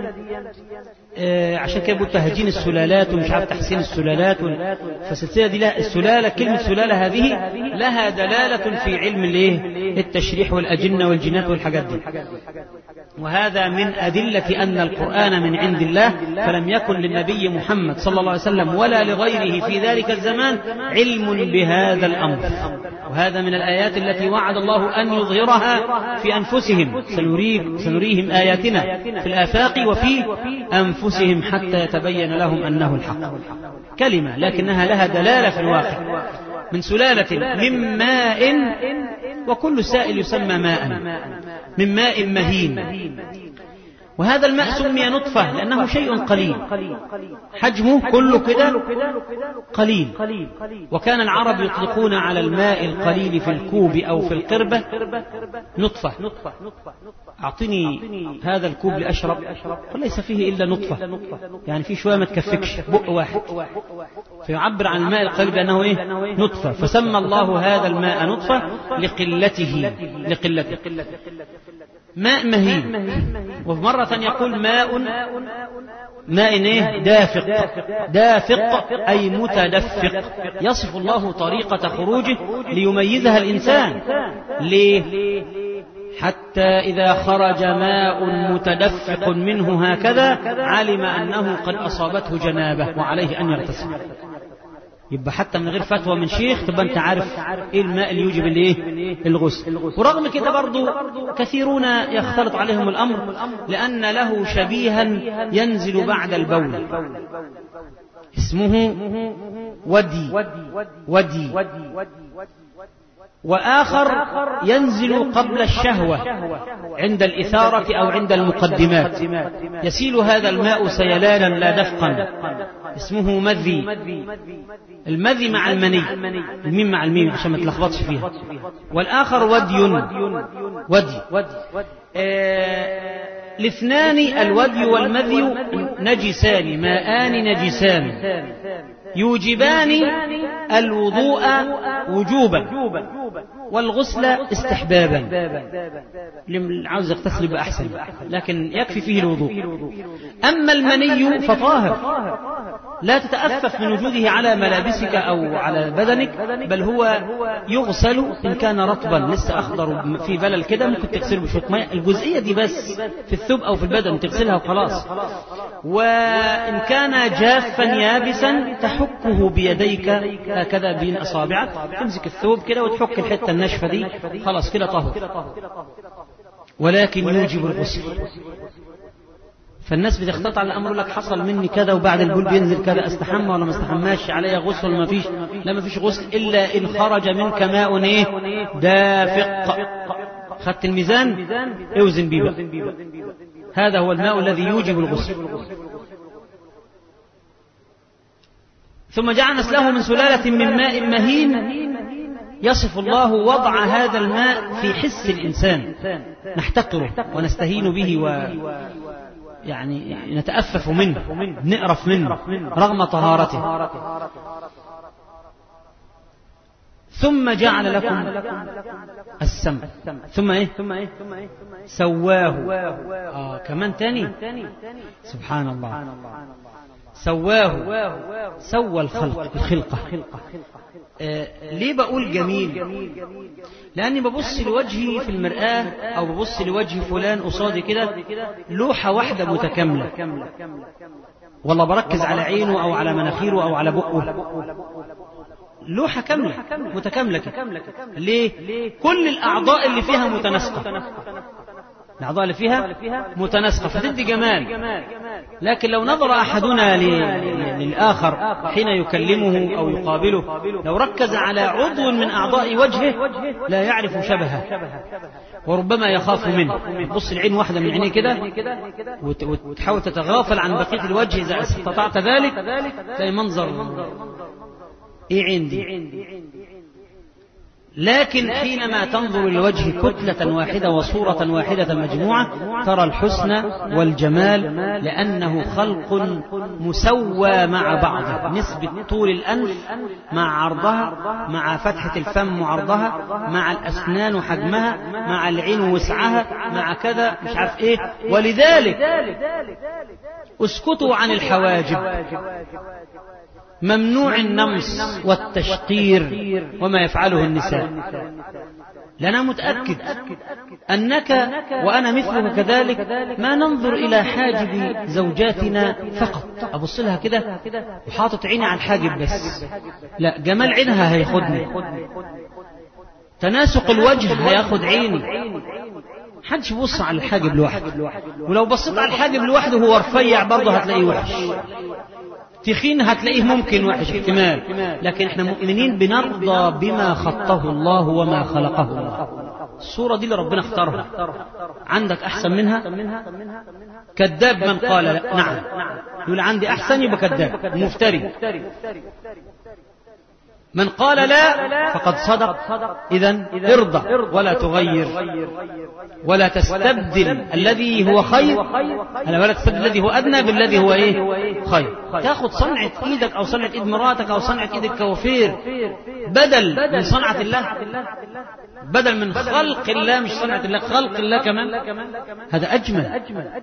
آه عشان كده بقول تهجين السلالات ومش عارف تحسين السلالات، فالسلسلة دي لا، السلالة كلمة سلالة هذه لها دلالة في علم الايه التشريح والأجنة والجينات والحاجات دي، وهذا من أدلة أن القرآن من عند الله، فلم يكن للنبي محمد صلى الله عليه وسلم ولا لغيره في ذلك الزمان علم بهذا الأمر، وهذا من الآيات التي وعد الله أن يظهرها في أنفسهم، سنريهم, سنريهم آياتنا في الآفاق وفي أنفسهم حتى يتبين لهم أنه الحق. كلمة لكنها لها دلالة في الواقع، من سلالة من ماء، وكل سائل يسمى ماء، من ماء مهين. وهذا الماء سمي نطفة لأنه شيء قليل، حجمه كله كده قليل، وكان العرب يطلقون على الماء القليل في الكوب أو في القربة نطفة. أعطني هذا الكوب لأشرب، وليس فيه إلا نطفة، يعني في شوية ما تكفكش بق واحد، فيعبر عن الماء القليل بأنه إيه؟ نطفة، فسمى الله هذا الماء نطفة لقلته لقلته ماء مهين. ومرة يقول ماء ماء إيه؟ دافق، دافق أي متدفق، يصف الله طريقة خروجه ليميزها الإنسان. ليه؟ حتى إذا خرج ماء متدفق منه هكذا علم أنه قد أصابته جنابة وعليه أن يغتسل. يبقى حتى من غير فتوى من شيخ تبقى انت عارف ايه الماء اللي يوجب الايه الغسل. ورغم كده برضو كثيرون يختلط عليهم الامر لان له شبيها ينزل بعد البول اسمه ودي ودي وآخر ينزل قبل الشهوة عند الإثارة أو عند المقدمات، يسيل هذا الماء سيلانا لا دفقا، اسمه مذي. المذي مع المني، الميم مع الميم عشان ما تلخبطش فيها. والآخر ودي ودي آه الاثنان الودي والمذي نجسان، ماءان نجسان يوجبان الوضوء وجوبا والغسل استحبابا، اللي عاوز يغتسل يبقى أحسن، لكن يكفي فيه الوضوء. أما المني فطاهر لا تتأفف من وجوده على ملابسك أو على بدنك، بل هو يغسل إن كان رطبا لسه أخضر في بلل كده ممكن تغسله بشوية ماء، الجزئية دي بس في الثوب أو في البدن تغسلها وخلاص. وإن كان جافا يابسا تحكه بيديك هكذا بين أصابعك، تمسك الثوب كده وتحك الحتة الناشفة دي، خلاص كده طهر، ولكن يوجب الغسل. فالناس بتختلط على الأمر، لك حصل مني كذا وبعد البول بينزل كذا، استحمى ولا ما استحماش، عليا غسل ولا ما فيش؟ لا ما فيش غسل إلا إن خرج منك ماء إيه دافق. خدت الميزان اوزن بيه بقى. هذا هو الماء الذي يوجب الغسل. ثم جعل نسله من سلالة من ماء مهين، يصف الله وضع هذا الماء في حس الإنسان، نحتقره ونستهين به و يعني نتأفف منه، نقرف منه رغم طهارته. ثم جعل لكم السمع، ثم ايه سواه. آه كمان تاني سبحان الله، سواه، سوى الخلق الخلقة. آه ليه بقول جميل؟ لأني ببص لوجهي في المرآة أو ببص لوجه فلان قصادي كده لوحة واحدة متكاملة، والله بركز على عينه أو على مناخيره أو على بقه، لوحة كاملة متكاملة كده. ليه؟ كل الأعضاء اللي فيها متناسقة، الأعضاء اللي فيها متناسقة فتدي جمال. لكن لو نظر أحدنا للآخر حين يكلمه أو يقابله، لو ركز على عضو من أعضاء وجهه لا يعرف شبهه وربما يخاف منه. تبص العين واحدة من عينيه كده وتحاول تتغافل عن بقية الوجه إذا استطعت ذلك، تلاقي منظر إيه عندي. لكن حينما تنظر للوجه كتلة واحدة وصورة واحدة مجموعة ترى الحسن والجمال، لأنه خلق مسوى مع بعضه، نسبة طول الأنف مع عرضها، مع فتحة الفم وعرضها، مع الأسنان وحجمها، مع العين ووسعها، مع كذا مش عارف إيه. ولذلك اسكتوا عن الحواجب، ممنوع النمص والتشقير وما يفعله النساء، لأنا متأكد أنك وأنا مثلك كذلك ما ننظر إلى حاجب زوجاتنا فقط، أبص لها كده وحاطط عيني على الحاجب بس، لا، جمال عينها هياخدني، تناسق الوجه هياخد عيني. حدش يبص على الحاجب لوحده، ولو بصيت على الحاجب لوحده هو رفيع برضه هتلاقيه وحش، تخين هتلاقيه ممكن وحش احتمال، لكن احنا مؤمنين بنرضى بما خطه الله وما خلقه الله. الصورة دي اللي ربنا اختارها، عندك أحسن منها؟ كذاب من قال لا. نعم، يقول عندي أحسن يبقى كذاب مفتري. من قال لا فقد صدق. إذن ارضى ولا تغير ولا تستبدل الذي هو خير، ولا تستبدل الذي هو أدنى بالذي هو إيه خير. تأخذ صنعة إيدك أو صنعة إيد مراتك أو صنعة إيد الكوافير بدل من صنعة الله، بدل من خلق الله، مش صنعة الله، خلق الله كمان، هذا أجمل.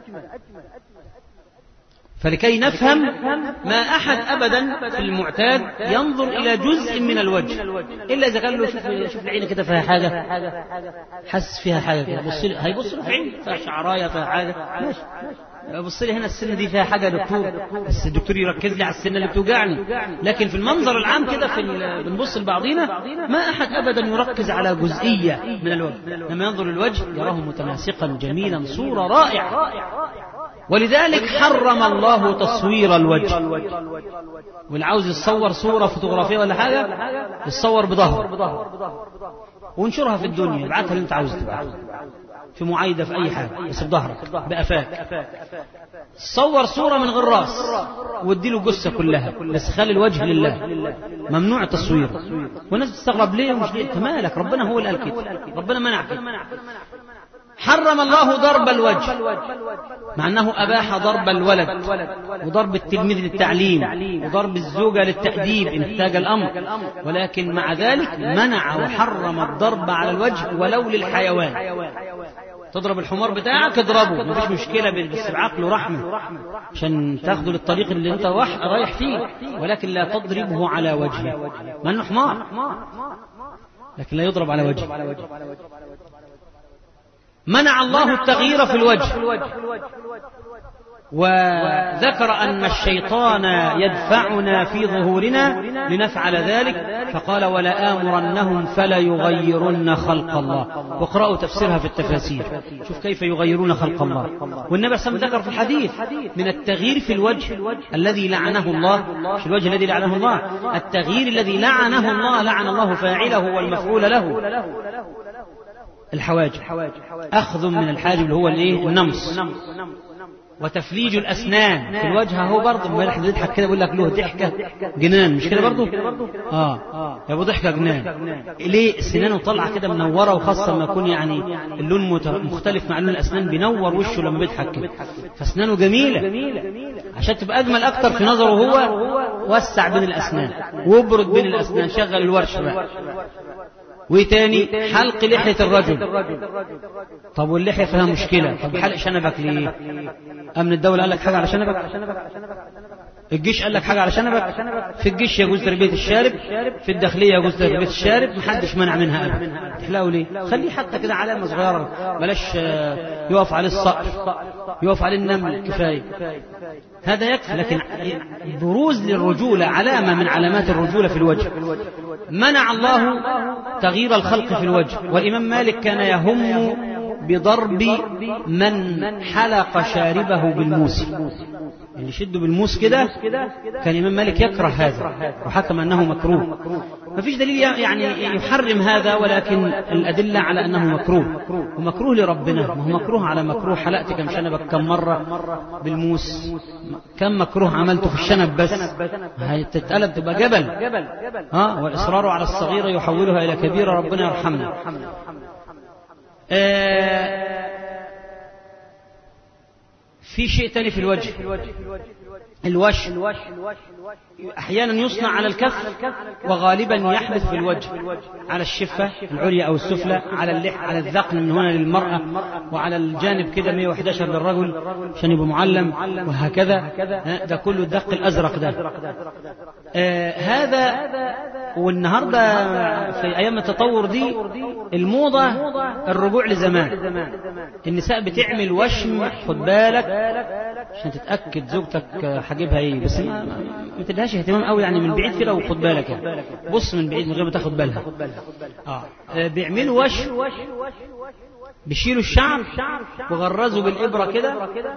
فلكي نفهم، ما أحد أبدا في المعتاد ينظر إلى جزء من الوجه إلا إذا قال له شوف, شوف العين كده فيها حاجة، حس فيها حاجة كده، هيبص له في عين فيها شعراية فيها حاجة، ماشي، بص لي هنا السنة دي فيها حاجة يا دكتور، بس الدكتور يركز لي على السنة اللي بتوجعني. لكن في المنظر العام كده في بنبص لبعضينا، ما أحد أبدا يركز على جزئية من الوجه، لما ينظر الوجه يراه متناسقا جميلا، صورة رائعة. ولذلك حرم الله تصوير الوجه، واللي عاوز يتصور صورة فوتوغرافية ولا حاجة يتصور بظهر وانشرها في الدنيا، ابعتها اللي انت عاوز تبعتها في معايدة في أي حاجة، بس بظهرك بأفاك. صور صورة من غير راس واديله جثة كلها، بس خلي الوجه لله، ممنوع التصوير. والناس بتستغرب ليه ومش ليه، مالك، ربنا هو اللي قال كده، ربنا منع كده. حرم الله ضرب الوجه، مع أنه أباح ضرب الولد وضرب التلميذ للتعليم وضرب الزوجة للتأديب إن احتاج الأمر، ولكن مع ذلك منع وحرم الضرب على الوجه ولو للحيوان. تضرب الحمار بتاعك اضربه، مفيش مشكلة، بس بعقل ورحمة عشان تاخده للطريق اللي انت رايح فيه، ولكن لا تضربه على وجهه، ما انه حمار، لكن لا يضرب على وجهه. منع الله التغيير في الوجه، وذكر أن الشيطان يدفعنا في ظهورنا لنفعل ذلك، فقال ولا آمرنهم فلا يغيرن خلق الله. واقرأوا تفسيرها في التفاسير، شوف كيف يغيرون خلق الله. والنبي صلى الله عليه وسلم ذكر في الحديث من التغيير في الوجه الذي لعنه الله، مش الوجه الذي لعنه الله، التغيير الذي لعنه الله، لعن الله فاعله والمفعول له، الحواجب، أخذ من الحاجب اللي هو الايه النمص، وتفليج الأسنان في الوجه. هو برضه امبارح بيضحك كده، بيقول لك له ضحكة جنان، مش كده برضه؟ اه يا ابو ضحكة جنان. ليه؟ سنانه طالعة كده منورة، وخاصة لما يكون يعني اللون مختلف مع لون الأسنان بينور وشه لما بيضحك كده، فأسنانه جميلة عشان تبقى أجمل أكتر في نظره هو. وسع بين الأسنان وابرد بين الأسنان، شغل الورش بقى. وتاني حلق لحية الرجل. طب واللحية فيها مشكلة، طب حلق شنبك ليه؟ أمن الدولة قال لك حاجة على شنبك؟ الجيش قال لك حاجة على شنبك؟ في الجيش يجوز تربية الشارب، في الداخلية يجوز تربية الشارب، محدش منع منها أبدا. تحلقوا ليه؟ خليه حتى كده علامة صغيرة، بلاش يقف عليه الصقر، يقف عليه النمل، كفاية هذا يكفي. لكن بروز للرجولة، علامة من علامات الرجولة في الوجه. منع الله تغيير الخلق في الوجه. والإمام مالك كان يهم بضرب من حلق شاربه بالموس، اللي يشده بالموس كده. كان الإمام مالك يكره هذا وحكم أنه مكروه. ما فيش دليل يعني يحرم هذا، ولكن الأدلة على أنه مكروه، ومكروه لربنا. ما هو مكروه على مكروه. حلقت كم شنبك كم مرة بالموس؟ كم مكروه عملته في الشنب بس؟ هتتقلب تبقى جبل. ها، والإصرار على الصغيرة يحولها إلى كبيرة. ربنا يرحمنا. آه في شيء تاني في الوجه، الوش أحيانا يصنع على الكف، وغالبا يحدث في الوجه على الشفة العليا أو السفلى، على اللح، على الذقن من هنا للمرأة، وعلى الجانب كده مئة وإحدى عشر للرجل عشان يبقى معلم، وهكذا. ده كله الدق الأزرق ده. آه هذا. والنهاردة في أيام التطور دي الموضة الرجوع لزمان. النساء بتعمل وشم، خد بالك عشان تتأكد زوجتك حجبها ايه، بس ما, ما تدهاش اهتمام قوي يعني، من بعيد كده وخد بالك يعني. بص من بعيد من غير ما تاخد بالها. آه. آه بيعملوا وش، بيشيلوا الشعر وغرزوا بالإبرة كده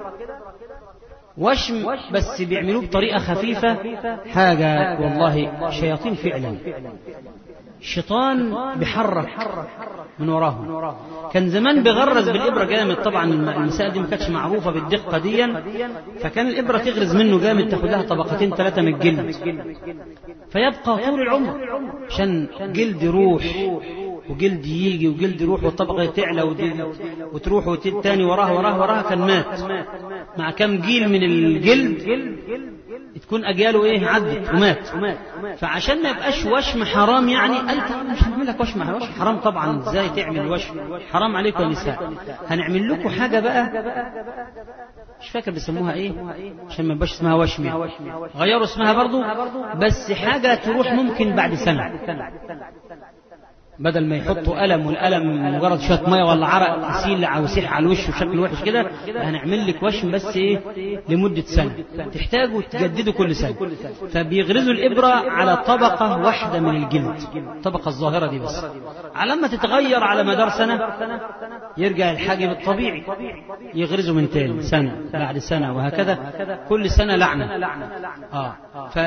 وشم، بس بيعملوه بطريقة خفيفة. حاجة والله شياطين فعلا. الشيطان بيحرك من وراهم. كان زمان بيغرز بالإبرة جامد. طبعا المسائل دي ما كانتش معروفة بالدقة دي، فكان الإبرة تغرز منه جامد، تاخد لها طبقتين ثلاثة من الجلد، فيبقى طول العمر عشان جلد يروح وجلد يجي وجلد يروح، والطبقة تعلى وتروح وتاني وراها وراها وراها. كان مات مع كم جيل من الجلد، تكون أجياله إيه عدت ومات. فعشان ما يبقاش وشم حرام يعني، قال مش هنعمل لك وشم حرام. طبعا إزاي تعمل وشم حرام عليكم يا نساء؟ هنعمل لكم حاجة بقى مش فاكر بيسموها إيه عشان ما يبقاش اسمها وشم، غيروا اسمها برضو، بس حاجة تروح ممكن بعد سنة، بدل ما يحطوا قلم، والقلم مجرد شويه ميه ولا عرق يسيل او يسيح على الوش بشكل وحش كده. هنعمل لك وشم بس ايه لمده سنه، تحتاجوا تجددوا كل سنه. فبيغرزوا الابره على طبقه واحده من الجلد، الطبقه الظاهره دي بس. على ما تتغير على مدار سنه يرجع الحاجب الطبيعي، يغرزوا من تاني سنه بعد سنه، وهكذا كل سنه لعنه. اه ف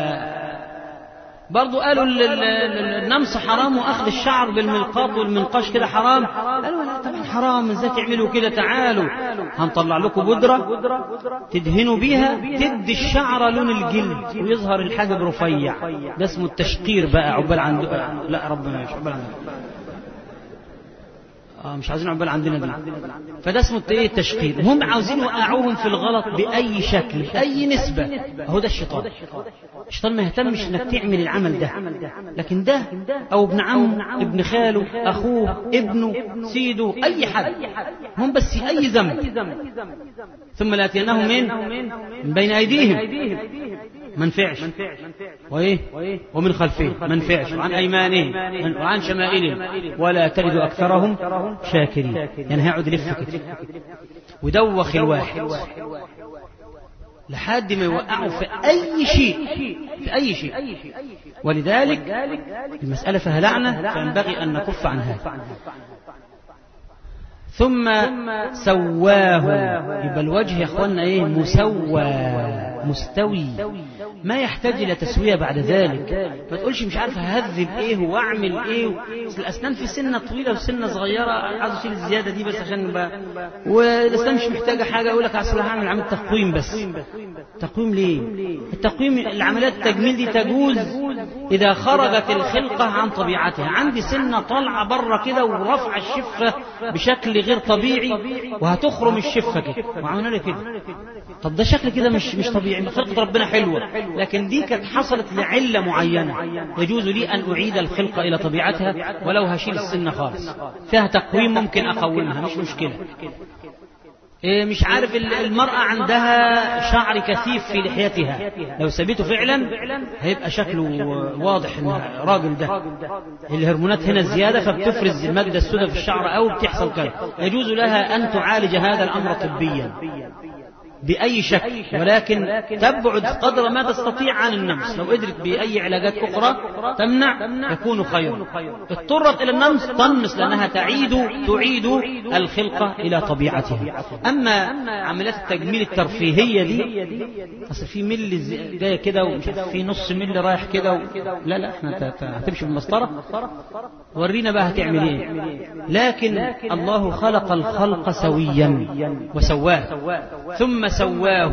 برضو قالوا النمص حرام، واخذ الشعر بالملقاط والمنقاش كده حرام. قالوا لا طبعا حرام، ازاي تعملوا كده؟ تعالوا هنطلع لكم بودرة تدهنوا بيها، تدي الشعر لون الجلد ويظهر الحاجب رفيع. ده اسمه التشقير بقى. عقبال عند لا ربنا مش عقبال عندنا، آه مش عايزين عقبال عندنا دي. فده اسمه ايه التشقير. هم عاوزين يوقعوهم في الغلط بأي شكل بأي نسبة. هو ده الشيطان. الشيطان ما يهتمش انك تعمل العمل ده، لكن ده او ابن عمه، ابن خاله، اخوه، ابنه، سيده، اي حد، هم بس اي ذنب. ثم لاتيناهم من من بين ايديهم ما نفعش، وايه ومن خلفهم ما نفعش، وعن ايمانهم وعن شمائلهم، ولا تجد اكثرهم شاكرين. يعني هيقعد يلف كده ودوخ الواحد لحد ما يوقعوا في أي شيء، في أي شيء. ولذلك المسألة فيها لعنة، فينبغي أن نكف عن هذا. ثم سواه، يبقى الوجه يا أخوانا إيه مسوى مستوي، ما يحتاج إلى تسوية بعد ذلك. ما تقولش مش عارف ههذب إيه وأعمل إيه. الأسنان في سنة طويلة وسنة صغيرة، عايز أشيل الزيادة دي بس عشان بقى، والأسنان مش محتاجة حاجة. أقول لك أصل هعمل عمل تقويم بس. تقويم ليه؟ التقويم العمليات التجميل دي تجوز إذا خرجت الخلقة عن طبيعتها. عندي سنة طالعة بره كده ورفع الشفة بشكل غير طبيعي، وهتخرم الشفة كده وعملنا لي كده. طب ده شكل كده مش مش طبيعي. خلقة ربنا حلوة، لكن دي كانت حصلت لعلة معينة. يجوز لي أن أعيد الخلقة إلى طبيعتها ولو هشيل السنة خالص. فيها تقويم ممكن أقومها، مش مشكلة. إيه مش عارف المرأة عندها شعر كثيف في لحيتها، لو سبيته فعلا هيبقى شكله واضح إن راجل. ده الهرمونات هنا زيادة، فبتفرز المادة السوداء في الشعر أو بتحصل كده. يجوز لها أن تعالج هذا الأمر طبيا. بأي شكل، ولكن تبعد قدر ما تستطيع عن النمس. لو قدرت بأي علاجات أخرى تمنع يكون خيرا. اضطرت إلى النمس تنمس، لأنها تعيد تعيد الخلقة إلى طبيعتها. أما عمليات التجميل الترفيهية دي، أصل في مل جاية كده وفي نص مل رايح كده و... لا لا احنا هتمشي بالمسطرة، ورينا بقى هتعمل ايه. لكن الله خلق الخلق سويا وسواه، ثم سواه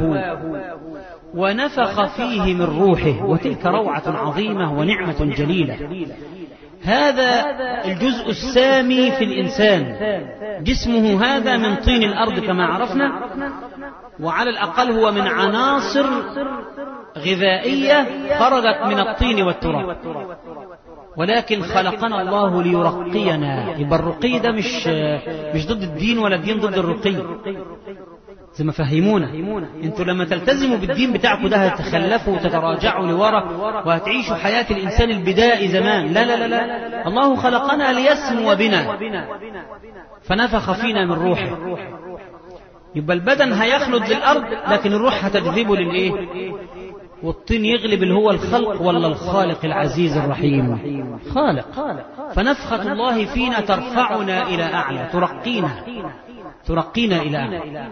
ونفخ فيه من روحه، وتلك روعة عظيمة ونعمة جليلة. هذا الجزء السامي في الإنسان، جسمه هذا من طين الأرض كما عرفنا، وعلى الأقل هو من عناصر غذائية خرجت من الطين والتراب، ولكن خلقنا الله ليرقينا. يبقى الرقي ده مش مش ضد الدين ولا الدين ضد الرقي، زي ما فهمونا. انتوا لما تلتزموا بالدين بتاعكم ده هتتخلفوا وتتراجعوا لورا وهتعيشوا حياة الإنسان البدائي زمان. لا لا لا لا، الله خلقنا ليسمو بنا، فنفخ فينا من روحه. يبقى البدن هيخلد للأرض، لكن الروح هتجذبه للإيه؟ والطين يغلب اللي هو الخلق ولا الخالق العزيز الرحيم؟ خالق. فنفخة الله فينا ترفعنا إلى أعلى، ترقينا ترقينا إلى أعلى.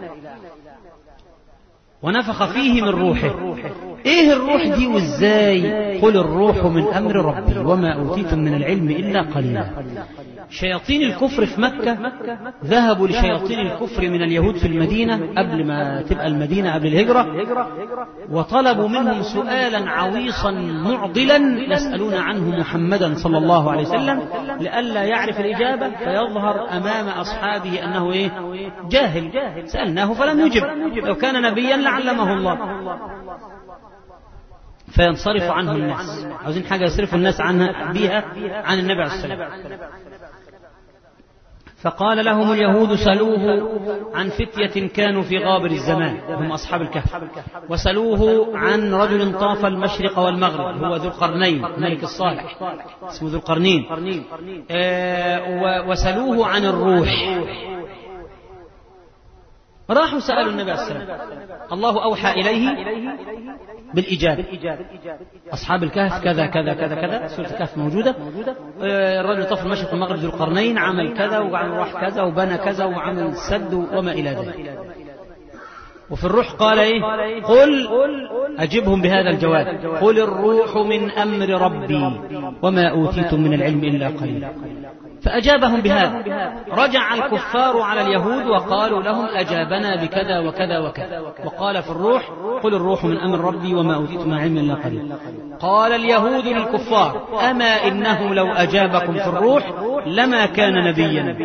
ونفخ فيه من روحه. ايه الروح دي وازاي؟ قل الروح من أمر ربي وما أوتيتم من العلم إلا قليلا. شياطين الكفر في مكة ذهبوا لشياطين الكفر من اليهود في المدينة قبل ما تبقى المدينة، قبل الهجرة، وطلبوا منهم سؤالا عويصا معضلا يسألون عنه محمدا صلى الله عليه وسلم لئلا يعرف الإجابة فيظهر أمام أصحابه أنه إيه؟ جاهل. سألناه فلم يجب، لو كان نبيا لعلمه الله. فينصرف عنه الناس، عاوزين حاجة يصرف الناس عنها بها عن النبي عليه السلام. فقال لهم اليهود سلوه عن فتية كانوا في غابر الزمان، هم أصحاب الكهف، وسلوه عن رجل طاف المشرق والمغرب، هو ذو القرنين الملك الصالح اسمه ذو القرنين. آه وسلوه عن الروح. راحوا سألوا النبي عليه السلام، الله أوحى إليه بالإجابة. أصحاب الكهف كذا كذا كذا كذا، سورة الكهف موجودة. الرجل طاف المشرق والمغرب ذو القرنين عمل كذا وعمل راح كذا وبنى كذا وعمل السد وما إلى ذلك. وفي الروح قال إيه؟ قل أجبهم بهذا الجواب، قل الروح من أمر ربي وما أوتيتم من العلم إلا قليلا. فأجابهم بهذا. رجع الكفار على اليهود وقالوا لهم أجابنا بكذا وكذا وكذا. وقال في الروح قل الروح من أمر ربي وما أوتيتم من العلم إلا قليلا. قال اليهود للكفار أما إنه لو أجابكم في الروح لما كان نبيا.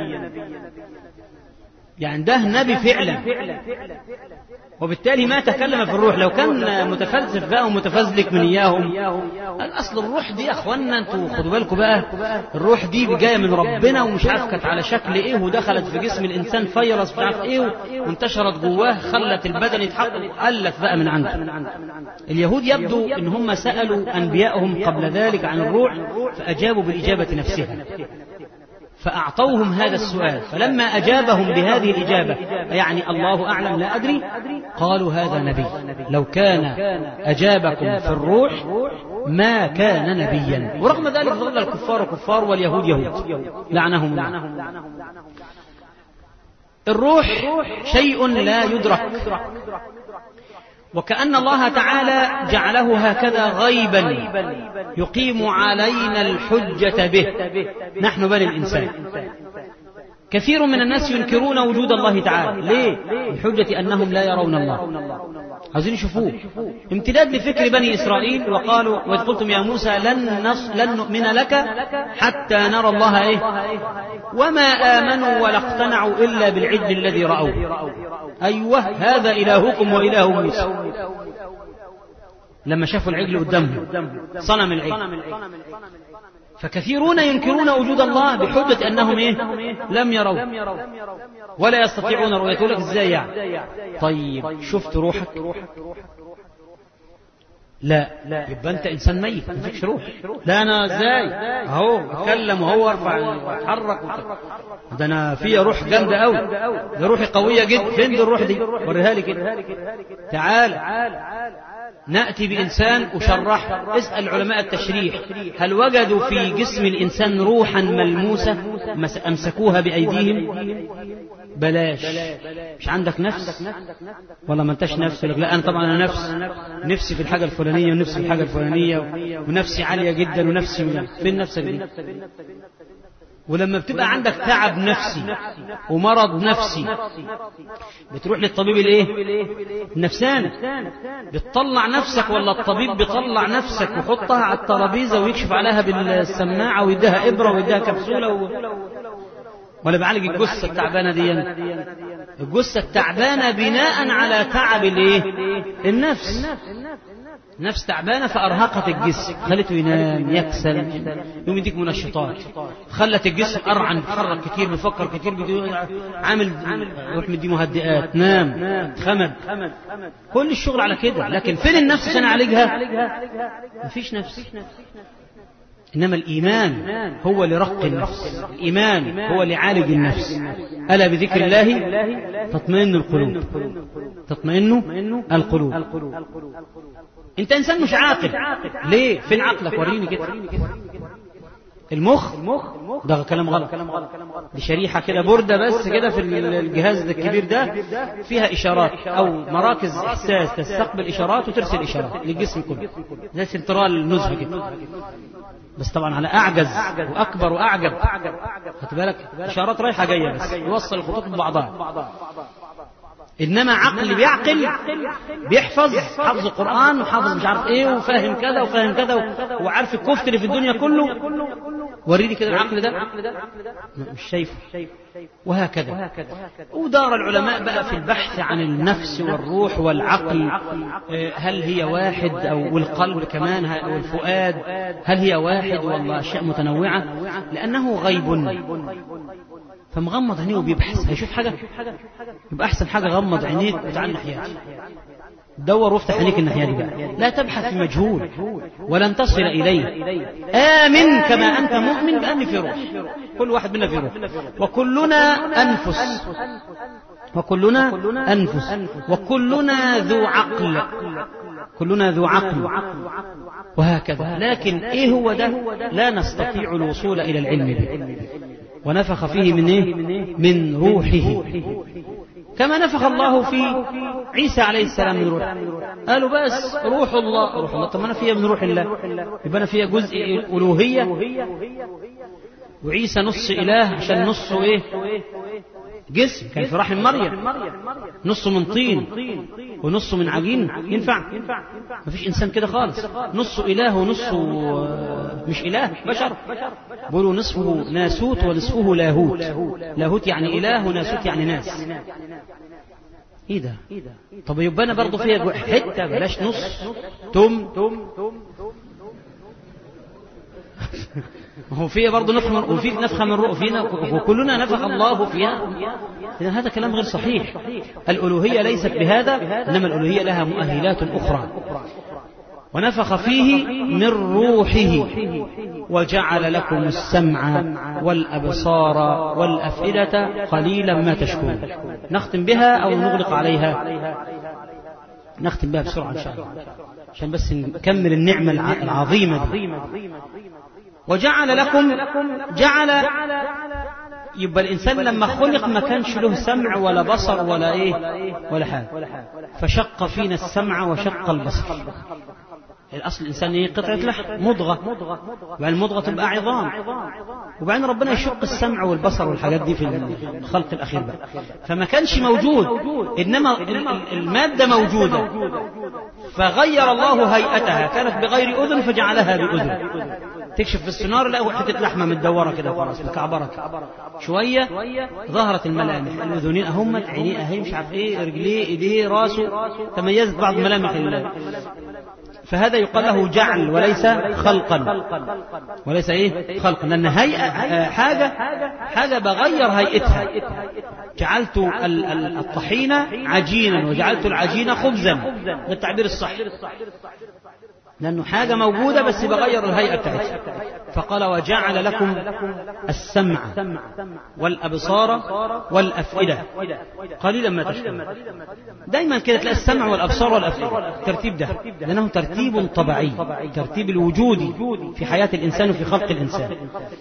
يعني ده نبي فعلا، وبالتالي ما تكلم في الروح. لو كان متفلسف بقى ومتفزلك من إياهم، الأصل الروح دي يا أخوانا انتوا خدوا بالكم بقى، الروح دي جاية من ربنا ومش عارف كانت على شكل إيه، ودخلت في جسم الإنسان فيروس مش عارف إيه وانتشرت جواه خلت البدن يتحقق، ألف بقى من عنده. اليهود يبدو إن هم سألوا أنبيائهم قبل ذلك عن الروح فأجابوا بالإجابة نفسها، فأعطوهم هذا السؤال. فلما أجابهم بهذه الإجابة يعني الله أعلم لا أدري، قالوا هذا نبي. لو كان أجابكم في الروح ما كان نبيا. ورغم ذلك ظل الكفار كفار واليهود يهود لعنهم الله. الروح شيء لا يدرك، وكأن الله تعالى جعله هكذا غيبا يقيم علينا الحجة به نحن بني الإنسان. كثير من الناس ينكرون وجود الله تعالى. ليه؟ الحجة أنهم لا يرون الله، عايزين يشوفوه. امتداد لفكر بني إسرائيل، وقالوا وإذ قلتم يا موسى لن, نص لن نؤمن لك حتى نرى الله إيه؟ وما آمنوا ولا اقتنعوا إلا بالعجل الذي رأوه. أيوه هذا إلهكم وإله موسى. لما شافوا العجل قدامهم صنم العجل. فكثيرون ينكرون وجود الله بحجة أنهم إيه؟ لم يروا ولا يستطيعون رؤيته. لك إزاي يعني؟ طيب شفت روحك؟ لا، يبقى أنت إنسان ميت ما فيكش روح. لا أنا إزاي أهو أتكلم وهو أرفع وأتحرك ده أنا فيها روح جامدة أوي، ده روحي قوية جدا. فين دي الروح دي؟ وريها لي كده. تعال نأتي بإنسان وشرح. اسأل علماء التشريح هل وجدوا في جسم الإنسان روحا ملموسة أمسكوها بأيديهم؟ بلاش. مش عندك نفس والله ما انتش نفس؟ لا أنا طبعا أنا نفس، نفسي في الحاجة الفلانية ونفسي في الحاجة الفلانية ونفسي عالية جدا ونفسي فين نفسك دي؟ ولما بتبقى عندك تعب نفسي ومرض نفسي بتروح للطبيب الايه؟ النفساني. بتطلع نفسك ولا الطبيب بيطلع نفسك ويحطها على الترابيزه ويكشف عليها بالسماعه ويديها ابره ويديها كبسوله و... ولا بعالج الجثه التعبانه دي؟ الجثه التعبانه بناء على تعب الايه؟ النفس. نفس تعبانه فارهقت الجسم، خلته ينام يكسل، يوم يديك منشطات، خلت الجسم ارعن، بيتحرك كتير، بيفكر كتير، عامل يروح مدي مهدئات، نام، خمد، كل الشغل على كده. لكن فين النفس عشان اعالجها؟ مفيش نفس. إنما الإيمان هو لرق النفس، الإيمان هو لعالج النفس. ألا بذكر الله تطمئن القلوب، تطمئن القلوب. أنت إنسان مش عاقل، ليه؟ فين عقلك؟ وريني كده. المخ ده كلام غلط، دي شريحة كده بردة بس كده في الجهاز الكبير ده فيها إشارات أو مراكز إحساس تستقبل إشارات وترسل إشارات للجسم كله زي سنترال النزهة كده، بس طبعا على أعجز وأكبر وأعجب. خد بالك إشارات رايحة جاية بس يوصل الخطوط ببعضها. إنما عقل بيعقل بيحفظ، حافظ القرآن وحافظ مش عارف إيه وفاهم كذا وفاهم كذا وعارف الكفت اللي في الدنيا كله. وريني كده العقل ده مش شايفه. وهكذا. ودار العلماء بقى في البحث عن النفس والروح والعقل، هل هي واحد أو والقلب كمان أو الفؤاد هل هي واحد والله أشياء متنوعة، لأنه غيب. فمغمض عينيه وبيبحث، هيشوف حاجة يبقى أحسن حاجة غمض عينيك وتعال ناحيتي، دور وافتح عينيك الناحية دي بقى. لا تبحث في مجهول ولن تصل إليه. آمن كما أنت مؤمن بأن في روح، كل واحد منا في روح، وكلنا أنفس وكلنا أنفس وكلنا ذو عقل، كلنا ذو عقل وهكذا. لكن إيه هو ده؟ لا نستطيع الوصول إلى العلم به. ونفخ فيه من إيه؟ من روحه، كما نفخ الله في عيسى عليه السلام من روحه. قالوا بس روح الله، روح الله. طب أنا فيها من روح الله، يبقى أنا فيها جزء ألوهية وعيسى نص إله عشان نصه إيه؟ جسم كان في رحم مريم، نصه من طين ونصه من عجين. ينفع؟ مفيش إنسان كده خالص. نصه إله ونصه مش إله، بشر. بيقولوا نصفه ناسوت ونصفه لاهوت. لاهوت يعني إله وناسوت يعني ناس. إيه ده؟ طب يبقى أنا برضو فيها حتة، بلاش نص تم هو فيها برضه نفخ، وفي نفخة من روح فينا، وكلنا نفخ الله فيها. إذن هذا كلام غير صحيح. الألوهية ليست بهذا، إنما الألوهية لها مؤهلات أخرى. ونفخ فيه من روحه وجعل لكم السمع والأبصار والأفئدة قليلا ما تشكرون. نختم بها أو نغلق عليها؟ نختم بها بسرعة إن شاء الله عشان بس نكمل النعمة العظيمة دي. وجعل لكم، جعل يبقى الإنسان لما خلق ما كانش له سمع ولا بصر ولا إيه ولا حاجة، فشق فينا السمع وشق البصر. الأصل الإنسان إيه؟ قطعة لحم، مضغة، وبعدين المضغة تبقى عظام، وبعدين ربنا يشق السمع والبصر والحاجات دي في الخلق الأخير بقى. فما كانش موجود، إنما المادة موجودة، فغير الله هيئتها، كانت بغير أذن فجعلها بأذن. تكشف في السنار لا حتة لحمة متدورة كده خلاص مكعبرة شوية، ظهرت الملامح، الأذنين أهمت، عينيه أهي، مش عارف إيه، رجليه، إيديه، راسه، تميزت بعض ملامح الله. فهذا يقال له جعل وليس خلقا، وليس إيه خلقا، لأن هيئة حاجة حاجة بغير هيئتها. جعلت ال- الطحينة عجينا وجعلت العجينة خبزا، ده التعبير الصحيح. جعلت الطحينة عجينا وجعلت الخبز خبزا. جعلت الخبز خبزا وجعلت العجينة عجينا وجعلت الخبز خبزا. جعلت الطحينة عجينا وجعلت الخبز خبزا. لأنه حاجة موجودة بس بغير الهيئة بتاعتها. فقال وجعل لكم السمع والأبصار والأفئدة قليلا ما تشكرون. دايما كده تلاقي السمع والأبصار والأفئدة الترتيب ده، لأنه ترتيب طبيعي، ترتيب الوجودي في حياة الإنسان وفي خلق الإنسان.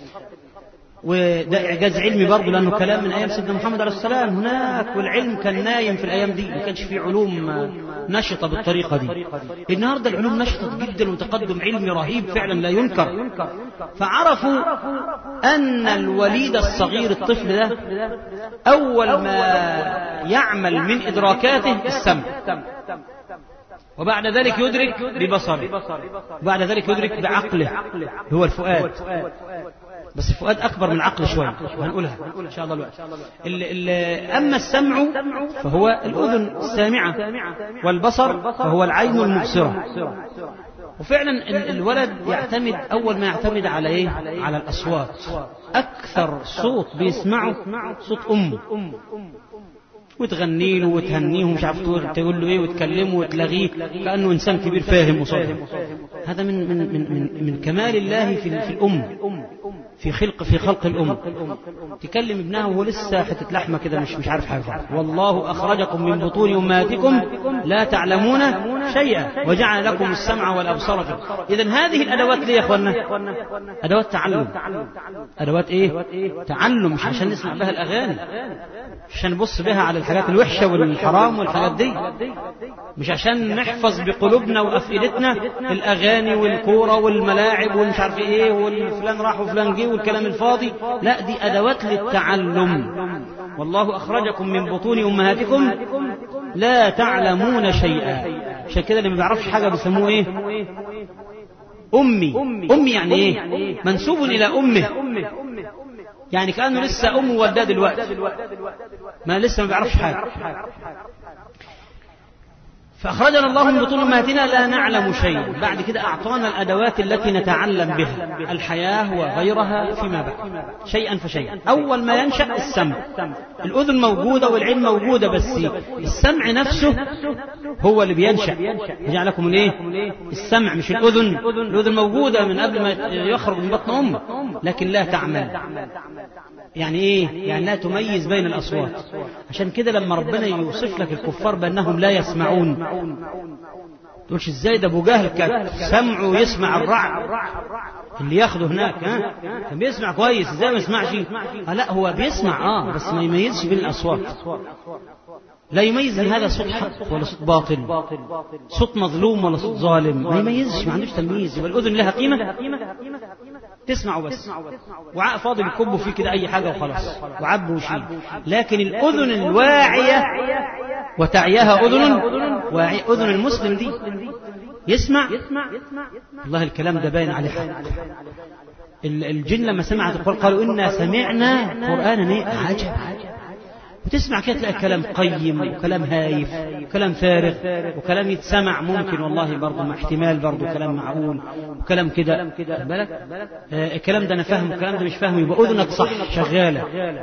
وده إعجاز علمي برضه، لأنه كلام من أيام سيدنا محمد عليه السلام هناك، والعلم كان نايم في الأيام دي، ما كانش فيه علوم نشطة بالطريقة دي. النهاردة العلوم نشطت جدا وتقدم علمي رهيب فعلا لا ينكر. فعرفوا أن الوليد الصغير الطفل ده أول ما يعمل من إدراكاته السمع، وبعد ذلك يدرك ببصره، وبعد ذلك يدرك بعقله هو الفؤاد. بس الفؤاد أكبر من العقل شوية، هنقولها إن شاء الله الوقت. أما السمع فهو الأذن السامعة، والبصر فهو العين المبصرة. وفعلا الولد يعتمد أول ما يعتمد على إيه؟ على الأصوات. أكثر صوت بيسمعه صوت أمه، وتغني له وتهنيه ومش عارف تقول له ايه وتكلمه وتلغيه كأنه إنسان كبير فاهم وصادق. هذا من من من من, من كمال الله في في الأم، في خلق في خلق الأم. تكلم ابنها وهو لسه حتة لحمة كده مش مش عارف حاجة. والله أخرجكم من بطون أمهاتكم لا تعلمون شيئا وجعل لكم السمع والأبصار. إذن هذه الأدوات ليه يا أخوانا؟ أدوات تعلم. أدوات إيه؟ تعلم، مش عشان نسمع بها الأغاني، عشان نبص بها على الحاجات الوحشة والحرام والحاجات دي، مش عشان نحفظ بقلوبنا وأفئدتنا الأغاني والكورة والملاعب والمش عارف إيه والفلان راح وفلان جه والكلام الفاضي. لا، دي أدوات للتعلم. والله أخرجكم من بطون أمهاتكم لا تعلمون شيئا. عشان كده اللي ما بيعرفش حاجة بيسموه إيه؟ أمي. أمي يعني إيه؟ منسوب إلى أمه، يعني كأنه لسه أمه والداه دلوقتي، ما لسه ما بيعرفش حاجة. فأخرجنا الله من بطون أمهاتنا لا نعلم شيئا. بعد كده أعطانا الأدوات التي نتعلم بها الحياة وغيرها فيما بعد، شيئا فشيئا. أول ما ينشأ السمع، الأذن موجودة والعين موجودة، بس السمع نفسه هو اللي بينشأ. يجعل لكم الايه؟ السمع مش الأذن. الأذن موجودة من قبل ما يخرج من بطن أمه، لكن لا تعمل. يعني ايه؟ يعني لا تميز بين الأصوات. عشان كده لما ربنا يوصف لك الكفار بأنهم لا يسمعون، تقولش ازاي ده ابو جهل كان سمعه يسمع الرعد اللي ياخده هناك، ها كان بيسمع كويس، ازاي ما يسمعش؟ آه لا، هو بيسمع اه بس ما يميزش بين الأصوات. لا يميز ان هذا صوت حق ولا صوت باطل، صوت مظلوم ولا صوت ظالم، ما يميزش، ما عندوش تمييز. يبقى الأذن لها قيمة، تسمعوا بس، وعاء فاضي بيكبوا فيه كده أي حاجة وخلاص وعبوا وشيل. لكن الأذن الواعية وتعيها أذن واعية، أذن المسلم دي يسمع. الله الكلام ده باين عليه حق. الجن لما سمعت القرآن قالوا إنا سمعنا قرآنا عجب. وتسمع كده تلاقي كلام قيم وكلام هايف وكلام فارغ وكلام يتسمع ممكن والله برضه مع احتمال برضه كلام معقول وكلام كده بالك. آه الكلام ده انا فاهم والكلام ده مش فاهم، يبقى اذنك صح شغاله.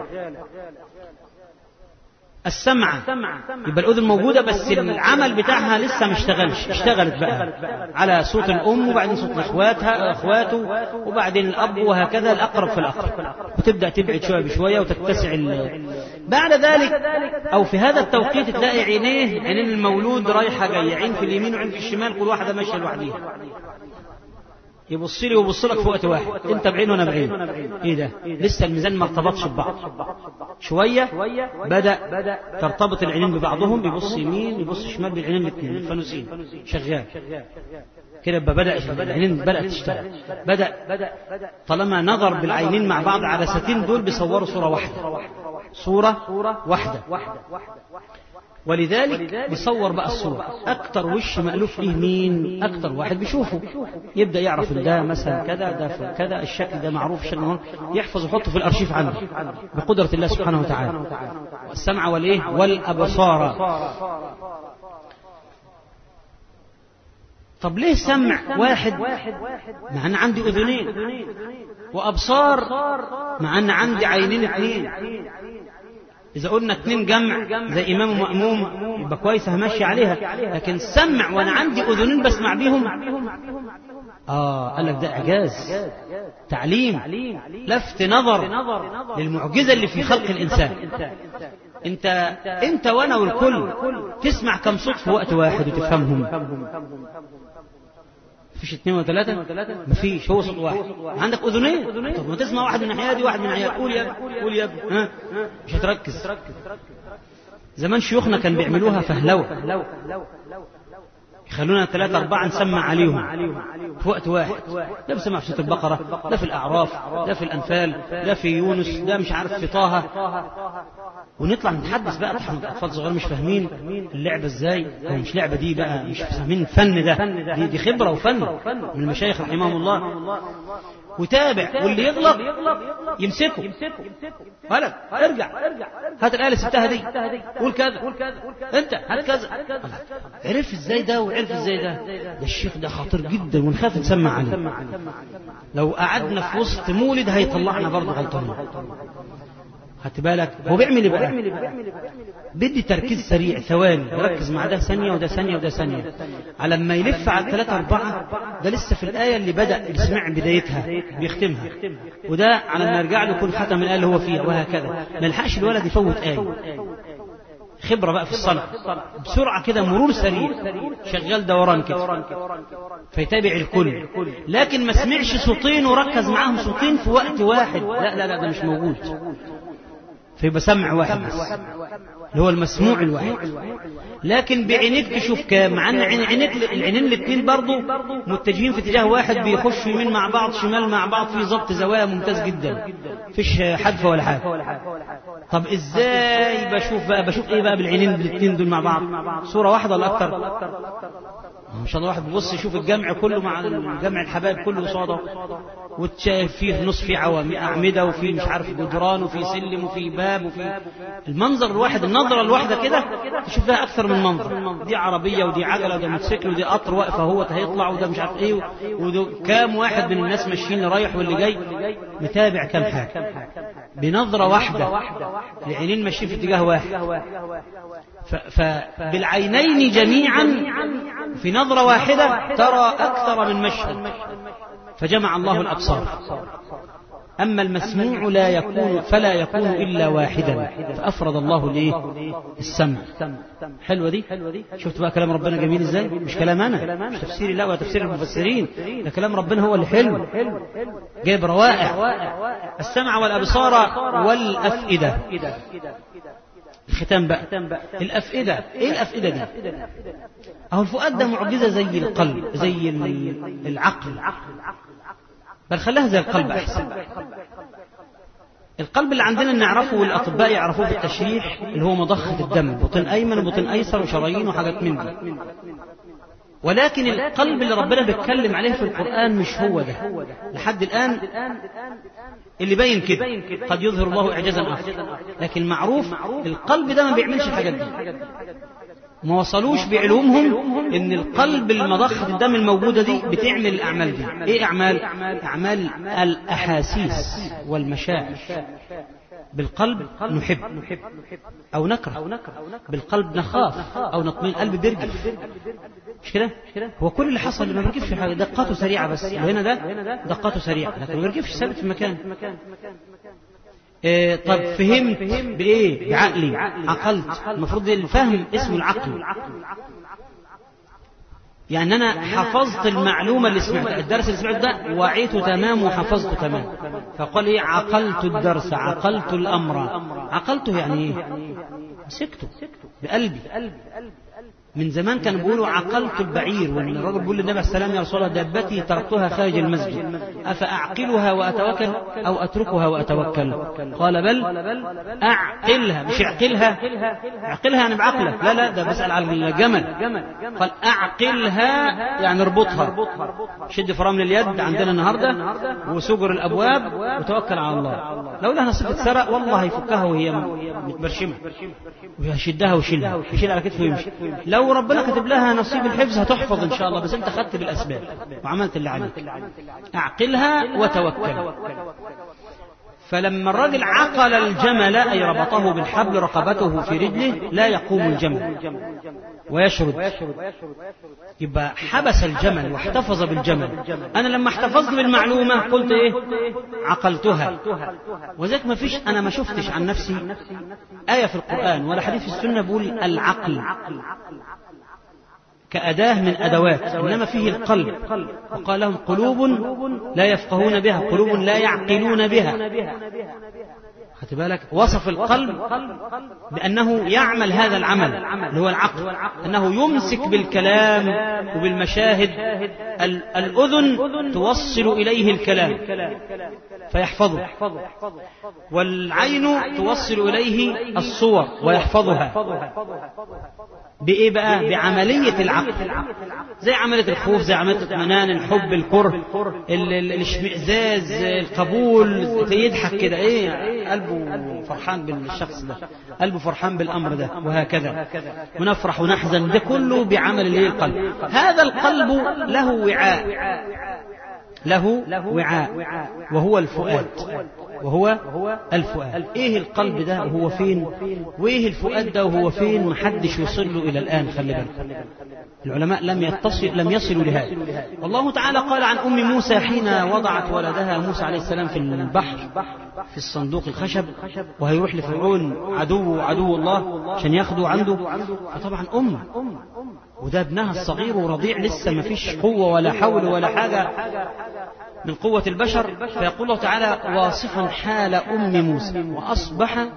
السمع يبقى الأذن موجودة بس العمل بتاعها لسه ما اشتغلش. اشتغلت بقى على صوت الأم وبعدين صوت اخواتها اخواته وبعدين الأب، وهكذا الأقرب في الأقرب، وتبدأ تبعد شوية بشوية وتتسع. بعد ذلك أو في هذا التوقيت تلاقي عينيه، عينين المولود رايحة جاية، عين في اليمين وعين في الشمال، كل واحدة ماشية لوحدها. يبص لي ويبص لك في وقت واحد، انت بعين وانا بعين. ايه ده؟ لسه الميزان ما ارتبطش ببعض. شويه بدا ترتبط العينين ببعضهم، بيبص يمين بيبص شمال بالعينين الاثنين الفانوسين شغال كده. بدا العينين بدات تشتغل. بدا طالما نظر بالعينين مع بعض على ساتين دول بيصوروا صوره واحده، صوره واحده. ولذلك بيصور بقى الصورة. أكتر وش مألوف له مين؟ أكتر واحد بيشوفه يبدأ يعرف ده مثلا كذا، ده كذا، الشكل ده معروف، الشكل يحفظ ويحطه في الأرشيف عنده بقدرة الله سبحانه وتعالى. والسمع والإيه؟ والأبصار. طب ليه سمع واحد مع أن عندي أذنين، وأبصار مع أن عندي عينين اثنين؟ إذا قلنا اتنين جمع زي إمام ومأموم يبقى كويس همشي عليها، لكن سمع وأنا عندي أذنين بسمع بيهم، آه قال لك ده إعجاز، تعليم، لفت نظر للمعجزة اللي في خلق الإنسان. أنت أنت وأنا والكل تسمع كم صوت في وقت واحد وتفهمهم؟ مفيش اثنين وثلاثة؟ مفيش، هو صوت واحد. عندك أذنين، طب ما تسمع واحد من ناحية دي واحد من ناحية، قول يا ابني قول يا ابني، ها مش هتركز. زمان شيوخنا كان بيعملوها فهلوة، يخلونا ثلاثة أربعة نسمع عليهم في وقت واحد، لا بسمع في صوت البقرة، لا في الأعراف، لا في الأنفال، لا في يونس، لا مش عارف في طه، ونطلع نتحدث بقى. احنا اطفال صغار مش فاهمين اللعبه ازاي، هو مش لعبه دي بقى، مش فاهمين الفن ده، دي, دي خبره وفن من المشايخ رحمهم الله. وتابع، واللي يغلط يمسكه، ولد ارجع هات الايه اللي سبتها دي، قول كذا انت هات كذا. عرف ازاي ده وعرف ازاي ده؟ ده الشيخ ده خطير جدا ونخاف نسمع عليه، لو قعدنا في وسط مولد هيطلعنا برضه غلطانين. خدت بالك هو بيعمل ايه بقى؟ بدي تركيز سريع، ثواني يركز مع ده ثانيه وده ثانيه وده ثانيه، على ما يلف على ثلاثة أربعة ده لسه في الآية اللي بدأ يسمع بدايتها بيختمها، وده على ما يرجع له يكون ختم الآية اللي هو فيها، وهكذا. ما يلحقش الولد يفوت آية. خبرة بقى في الصنع، بسرعة كده، مرور سريع، شغال دوران كده، فيتابع الكل. لكن ما سمعش صوتين وركز معاهم صوتين في وقت واحد، لا لا لا ده مش موجود. فيبقى سمع واحد بس اللي هو المسموع الواحد. لكن بعينيك تشوف كام، مع ان عينيك العينين الاثنين برضه متجهين في اتجاه واحد، بيخشوا يمين مع بعض شمال مع بعض، في ضبط زوايا ممتاز جدا، مفيش حدفه ولا حاجه. طب ازاي بشوف بقى؟ بشوف ايه بقى بالعينين الاثنين دول مع بعض؟ صوره واحده ولا اكتر؟ ان شاء الله واحد بيبص يشوف الجمع كله مع الجمع الحبايب كله قصاده، وتشايف فيه نص فيه عوامي أعمدة، وفي مش عارف جدران، وفي سلم، وفي باب، وفي المنظر الواحد، النظرة الواحدة كده تشوف لها أكثر من منظر، دي عربية ودي عجلة ودي موتوسيكل ودي قطر واقفة هو هيطلع، وده مش عارف إيه، وده كام واحد من الناس ماشيين رايح واللي جاي، متابع كام حاجة بنظرة واحدة، العينين ماشيين في اتجاه واحد. فبالعينين جميعا في نظرة واحدة ترى أكثر من مشهد، فجمع الله الأبصار. أما المسموع لا يكون فلا يكون إلا واحدا، فأفرد الله ليه السمع. حلوة دي؟ شفت بقى كلام ربنا جميل إزاي؟ مش كلام أنا، مش تفسيري، لا ولا تفسير المفسرين، ده كلام ربنا هو اللي حلو، جايب روائع. السمع والأبصار والأفئدة. الختام بقى الأفئدة. إيه الأفئدة دي؟ أهو الفؤاد ده معجزة زي القلب، زي العقل، بل خلاها زي القلب أحسن. القلب اللي عندنا نعرفه والأطباء يعرفوه بالتشريح، اللي هو مضخة الدم، بطن أيمن وبطن أيسر وشرايين وحاجات من دي. ولكن القلب اللي ربنا بيتكلم عليه في القرآن مش هو ده لحد الآن، اللي باين كده، قد يظهر الله إعجازا آخر، لكن معروف القلب ده ما بيعملش الحاجات دي. ما وصلوش بعلومهم ان القلب المضخة الدم الموجودة دي بتعمل الأعمال دي. ايه أعمال؟ أعمال الأحاسيس والمشاعر. بالقلب نحب أو نكره، بالقلب نخاف أو نطمئن، القلب بيرجف، مش كده؟ هو كل اللي حصل ما بيرجفش حاجة، دقاته سريعة بس، وهنا ده دقاته سريعة لكن ما بيرجفش، ثابت في مكان. إيه طب فهمت بإيه؟ بعقلي، عقلت. المفروض الفهم اسمه العقل، يعني أنا حفظت المعلومة اللي سمعتها، الدرس اللي سمعته ده وعيته تمام وحفظته تمام. فقال إيه؟ عقلت الدرس، عقلت الأمر. عقلته يعني إيه؟ مسكته بقلبي. من زمان كانوا بيقولوا عقلت البعير، وان الرجل بيقول للنبي عليه السلام يا رسول الله دابتي تركتها خارج المسجد أفأعقلها وأتوكل أو أتركها وأتوكل؟ قال بل أعقلها، مش اعقلها، اعقلها يعني بعقلك، لا لا ده بسأل على الجمل. قال أعقلها يعني اربطها، شد فرامل اليد عندنا النهاردة وسجر الأبواب وتوكل على الله. لو لها نصيب تسرق والله هيفكها وهي متبرشمة، ويشدها ويشيلها، يشيل على كتفه ويمشي. لو ربنا كتب لها نصيب الحفظ هتحفظ إن شاء الله، بس أنت خدت بالأسباب وعملت اللي عليك. أعقلها وتوكل. فلما الرجل عقل الجمل أي ربطه بالحبل رقبته في رجله لا يقوم الجمل ويشرد، يبقى حبس الجمل واحتفظ بالجمل. أنا لما احتفظت بالمعلومة قلت إيه؟ عقلتها. وذلك ما فيش، أنا ما شفتش عن نفسي آية في القرآن ولا حديث في السنة بقول العقل كأداة من أدوات، إنما فيه القلب. وقال لهم قلوب لا يفقهون بها، قلوب لا يعقلون بها. خدت بالك؟ وصف القلب بأنه يعمل هذا العمل اللي هو العقل، أنه يمسك بالكلام وبالمشاهد. الأذن توصل إليه الكلام فيحفظه، والعين توصل إليه الصور ويحفظها. بإيه بقى؟ بعملية العقل، زي عملية الخوف، زي عملية الاطمئنان، الحب، الكره، الاشمئزاز، القبول. يضحك كده، ايه قلبه فرحان بالشخص ده، قلبه فرحان بالأمر ده، وهكذا. ونفرح ونحزن، ده كله بعمل الايه القلب. هذا القلب له وعاء، له وعاء وهو الفؤاد، وهو الفؤاد. ايه القلب ده وهو فين، وايه الفؤاد ده وهو فين؟ محدش يوصل له الى الان. خلي بالك، العلماء لم يتصل لم يصلوا لهذا. الله تعالى قال عن ام موسى حين وضعت ولدها موسى عليه السلام في البحر في الصندوق الخشب، وهيروح لفرعون عدو عدو الله عشان ياخده عنده. فطبعا ام، وده ابنها الصغير ورضيع لسه ما فيش قوة ولا حول ولا حاجة من قوة البشر. فيقول الله تعالى واصفا حال أم موسى وأصبح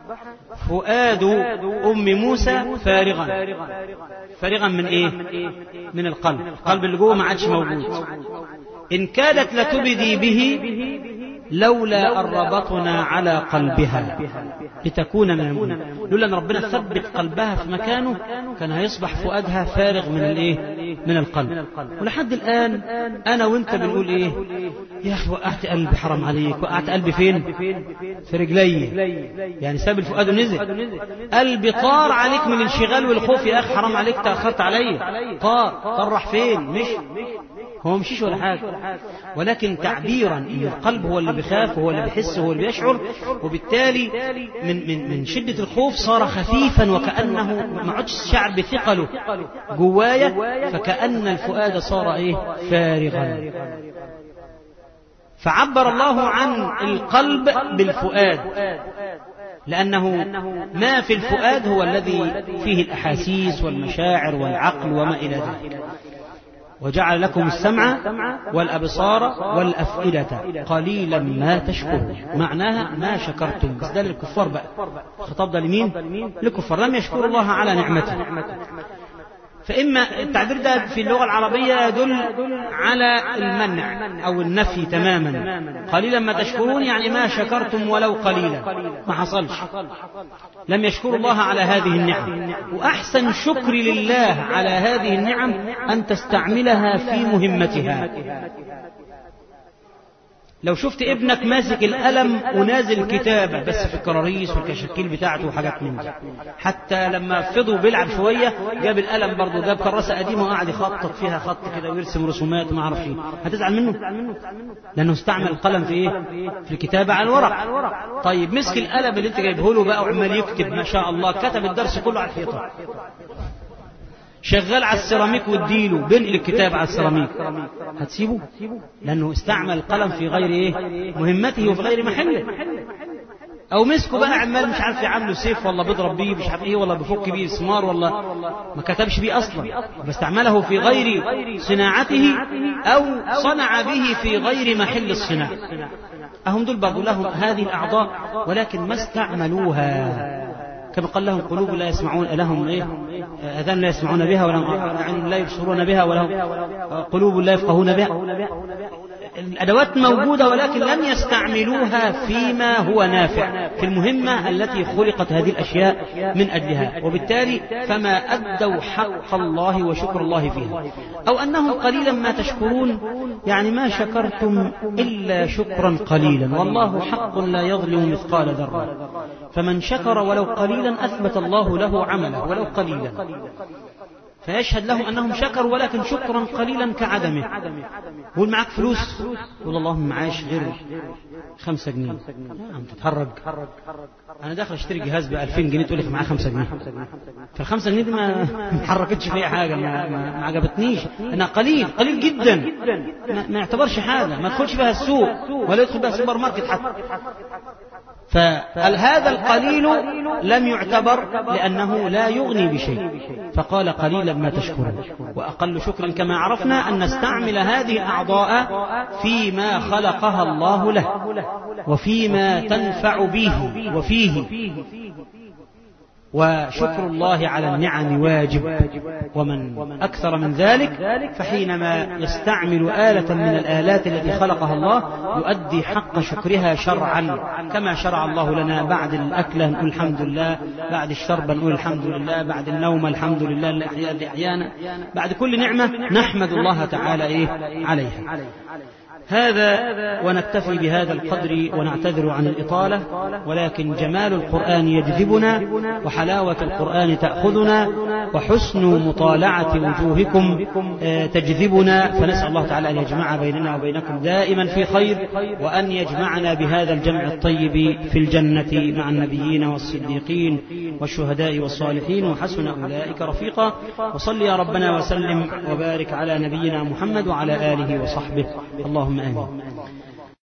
فؤاد أم موسى فارغا. فارغا من إيه؟ من القلب. القلب اللي جوه ما عادش موجود. إن كادت لتبدي به لولا أن ربطنا على قلبها لتكون من المؤمنين. لولا أن ربنا ثبت قلبها في مكانه كان هيصبح فؤادها فارغ من الايه؟ من القلب. ولحد الآن أنا وأنت بنقول إيه؟ يا أخي وقعت قلبي، حرام عليك. وقعت قلبي فين؟ في رجلي. يعني ساب الفؤاد ونزل. قلبي طار عليك من الانشغال والخوف. يا أخي حرام عليك، تأخرت علي. طار طار راح فين؟ مش هو مشيش ولا حاجة، ولكن تعبيرا ان القلب هو اللي بيخاف وهو اللي بيحس وهو اللي بيشعر. وبالتالي من من من شدة الخوف صار خفيفا، وكأنه ما عادش شعر بثقله جوايا، فكأن الفؤاد صار ايه؟ فارغا. فعبر الله عن القلب بالفؤاد، لأنه ما في الفؤاد هو الذي فيه الأحاسيس والمشاعر والعقل وما إلى ذلك. وجعل لكم السمع والأبصار والأفئدة قليلا ما تشكرون. معناها ما شكرتم. بس ده للكفار بقى، الخطاب ده لمين؟ للكفار لم يشكروا الله على نعمته. فإما التعبير ده في اللغة العربية يدل على المنع أو النفي تماما. قليلا ما تشكرون يعني ما شكرتم ولو قليلا، ما حصلش. لم يشكروا الله على هذه النعم. وأحسن شكر لله على هذه النعم أن تستعملها في مهمتها. لو شفت ابنك ماسك القلم ونازل الكتابة بس في الكراريس والكشاكيل بتاعته وحاجات من دي، حتى لما فضوا بيلعب شوية جاب القلم برضه، جاب كراسة قديمة وقعد يخطط فيها خط كده ويرسم رسومات وما اعرفش ايه، هتزعل منه؟ لأنه استعمل القلم في ايه؟ في الكتابة على الورق. طيب مسك القلم اللي انت جايبه له بقى وعمال يكتب ما شاء الله، كتب الدرس كله على الحيطة، شغال على السيراميك واديله بنقل الكتاب على السيراميك، هتسيبه؟ لأنه استعمل القلم في غير ايه؟ مهمته وفي غير محله. او مسكه بقى عمال مش عارف يعمله سيف ولا بيضرب بيه مش عارف ايه ولا بيفك بيه مسمار ولا ما كتبش بيه اصلا، باستعمله في غير صناعته او صنع به في غير محل الصناعة. اهم دول برضو لهم هذه الاعضاء ولكن ما استعملوها. كما قال لهم قلوب لا يسمعون، لهم ايه؟ اذان لا يسمعون بها، ولهم عين لا يبصرون بها، ولهم قلوب لا يفقهون بها. الأدوات موجودة ولكن لم يستعملوها فيما هو نافع في المهمة التي خلقت هذه الأشياء من أجلها، وبالتالي فما أدوا حق الله وشكر الله فيها. أو أنهم قليلا ما تشكرون، يعني ما شكرتم إلا شكرا قليلا، والله حق لا يظلم مثقال ذرة، فمن شكر ولو قليلا أثبت الله له عمله ولو قليلا. فيشهد لهم أنهم شكروا ولكن شكرا قليلا كعدمه. قول معك فلوس، قول اللهم معاش غير خمسة جنيه، عم تتهرج، أنا داخل أشتري جهاز بألفين جنيه تقول لك معاه خمسة جنيه، فالخمسة جنيه دي ما حركتش فيها حاجة، ما, ما, ما عجبتنيش، أنا قليل قليل جدا، ما, ما يعتبرش حاجة، ما تدخلش بها السوق ولا يدخل بها السوبر ماركت حتى. فهذا القليل لم يعتبر لأنه لا يغني بشيء، فقال قليلا ما تشكرون. وأقل شكرا كما عرفنا أن نستعمل هذه الأعضاء فيما خلقها الله له وفيما تنفع به وفيه. وشكر الله على النعم واجب، ومن أكثر من ذلك فحينما يستعمل آلة من الآلات التي خلقها الله يؤدي حق شكرها شرعا، كما شرع الله لنا بعد الأكل نقول الحمد لله، بعد الشرب نقول الحمد لله، بعد النوم الحمد لله الذي أحيانا، بعد كل نعمة نحمد الله تعالى إيه عليها. هذا ونكتفي بهذا القدر ونعتذر عن الإطالة، ولكن جمال القرآن يجذبنا وحلاوة القرآن تأخذنا وحسن مطالعة وجوهكم تجذبنا، فنسأل الله تعالى أن يجمع بيننا وبينكم دائما في خير، وأن يجمعنا بهذا الجمع الطيب في الجنة مع النبيين والصديقين والشهداء والصالحين وحسن أولئك رفيقا. وصل يا ربنا وسلم وبارك على نبينا محمد وعلى آله وصحبه، اللهم آمين.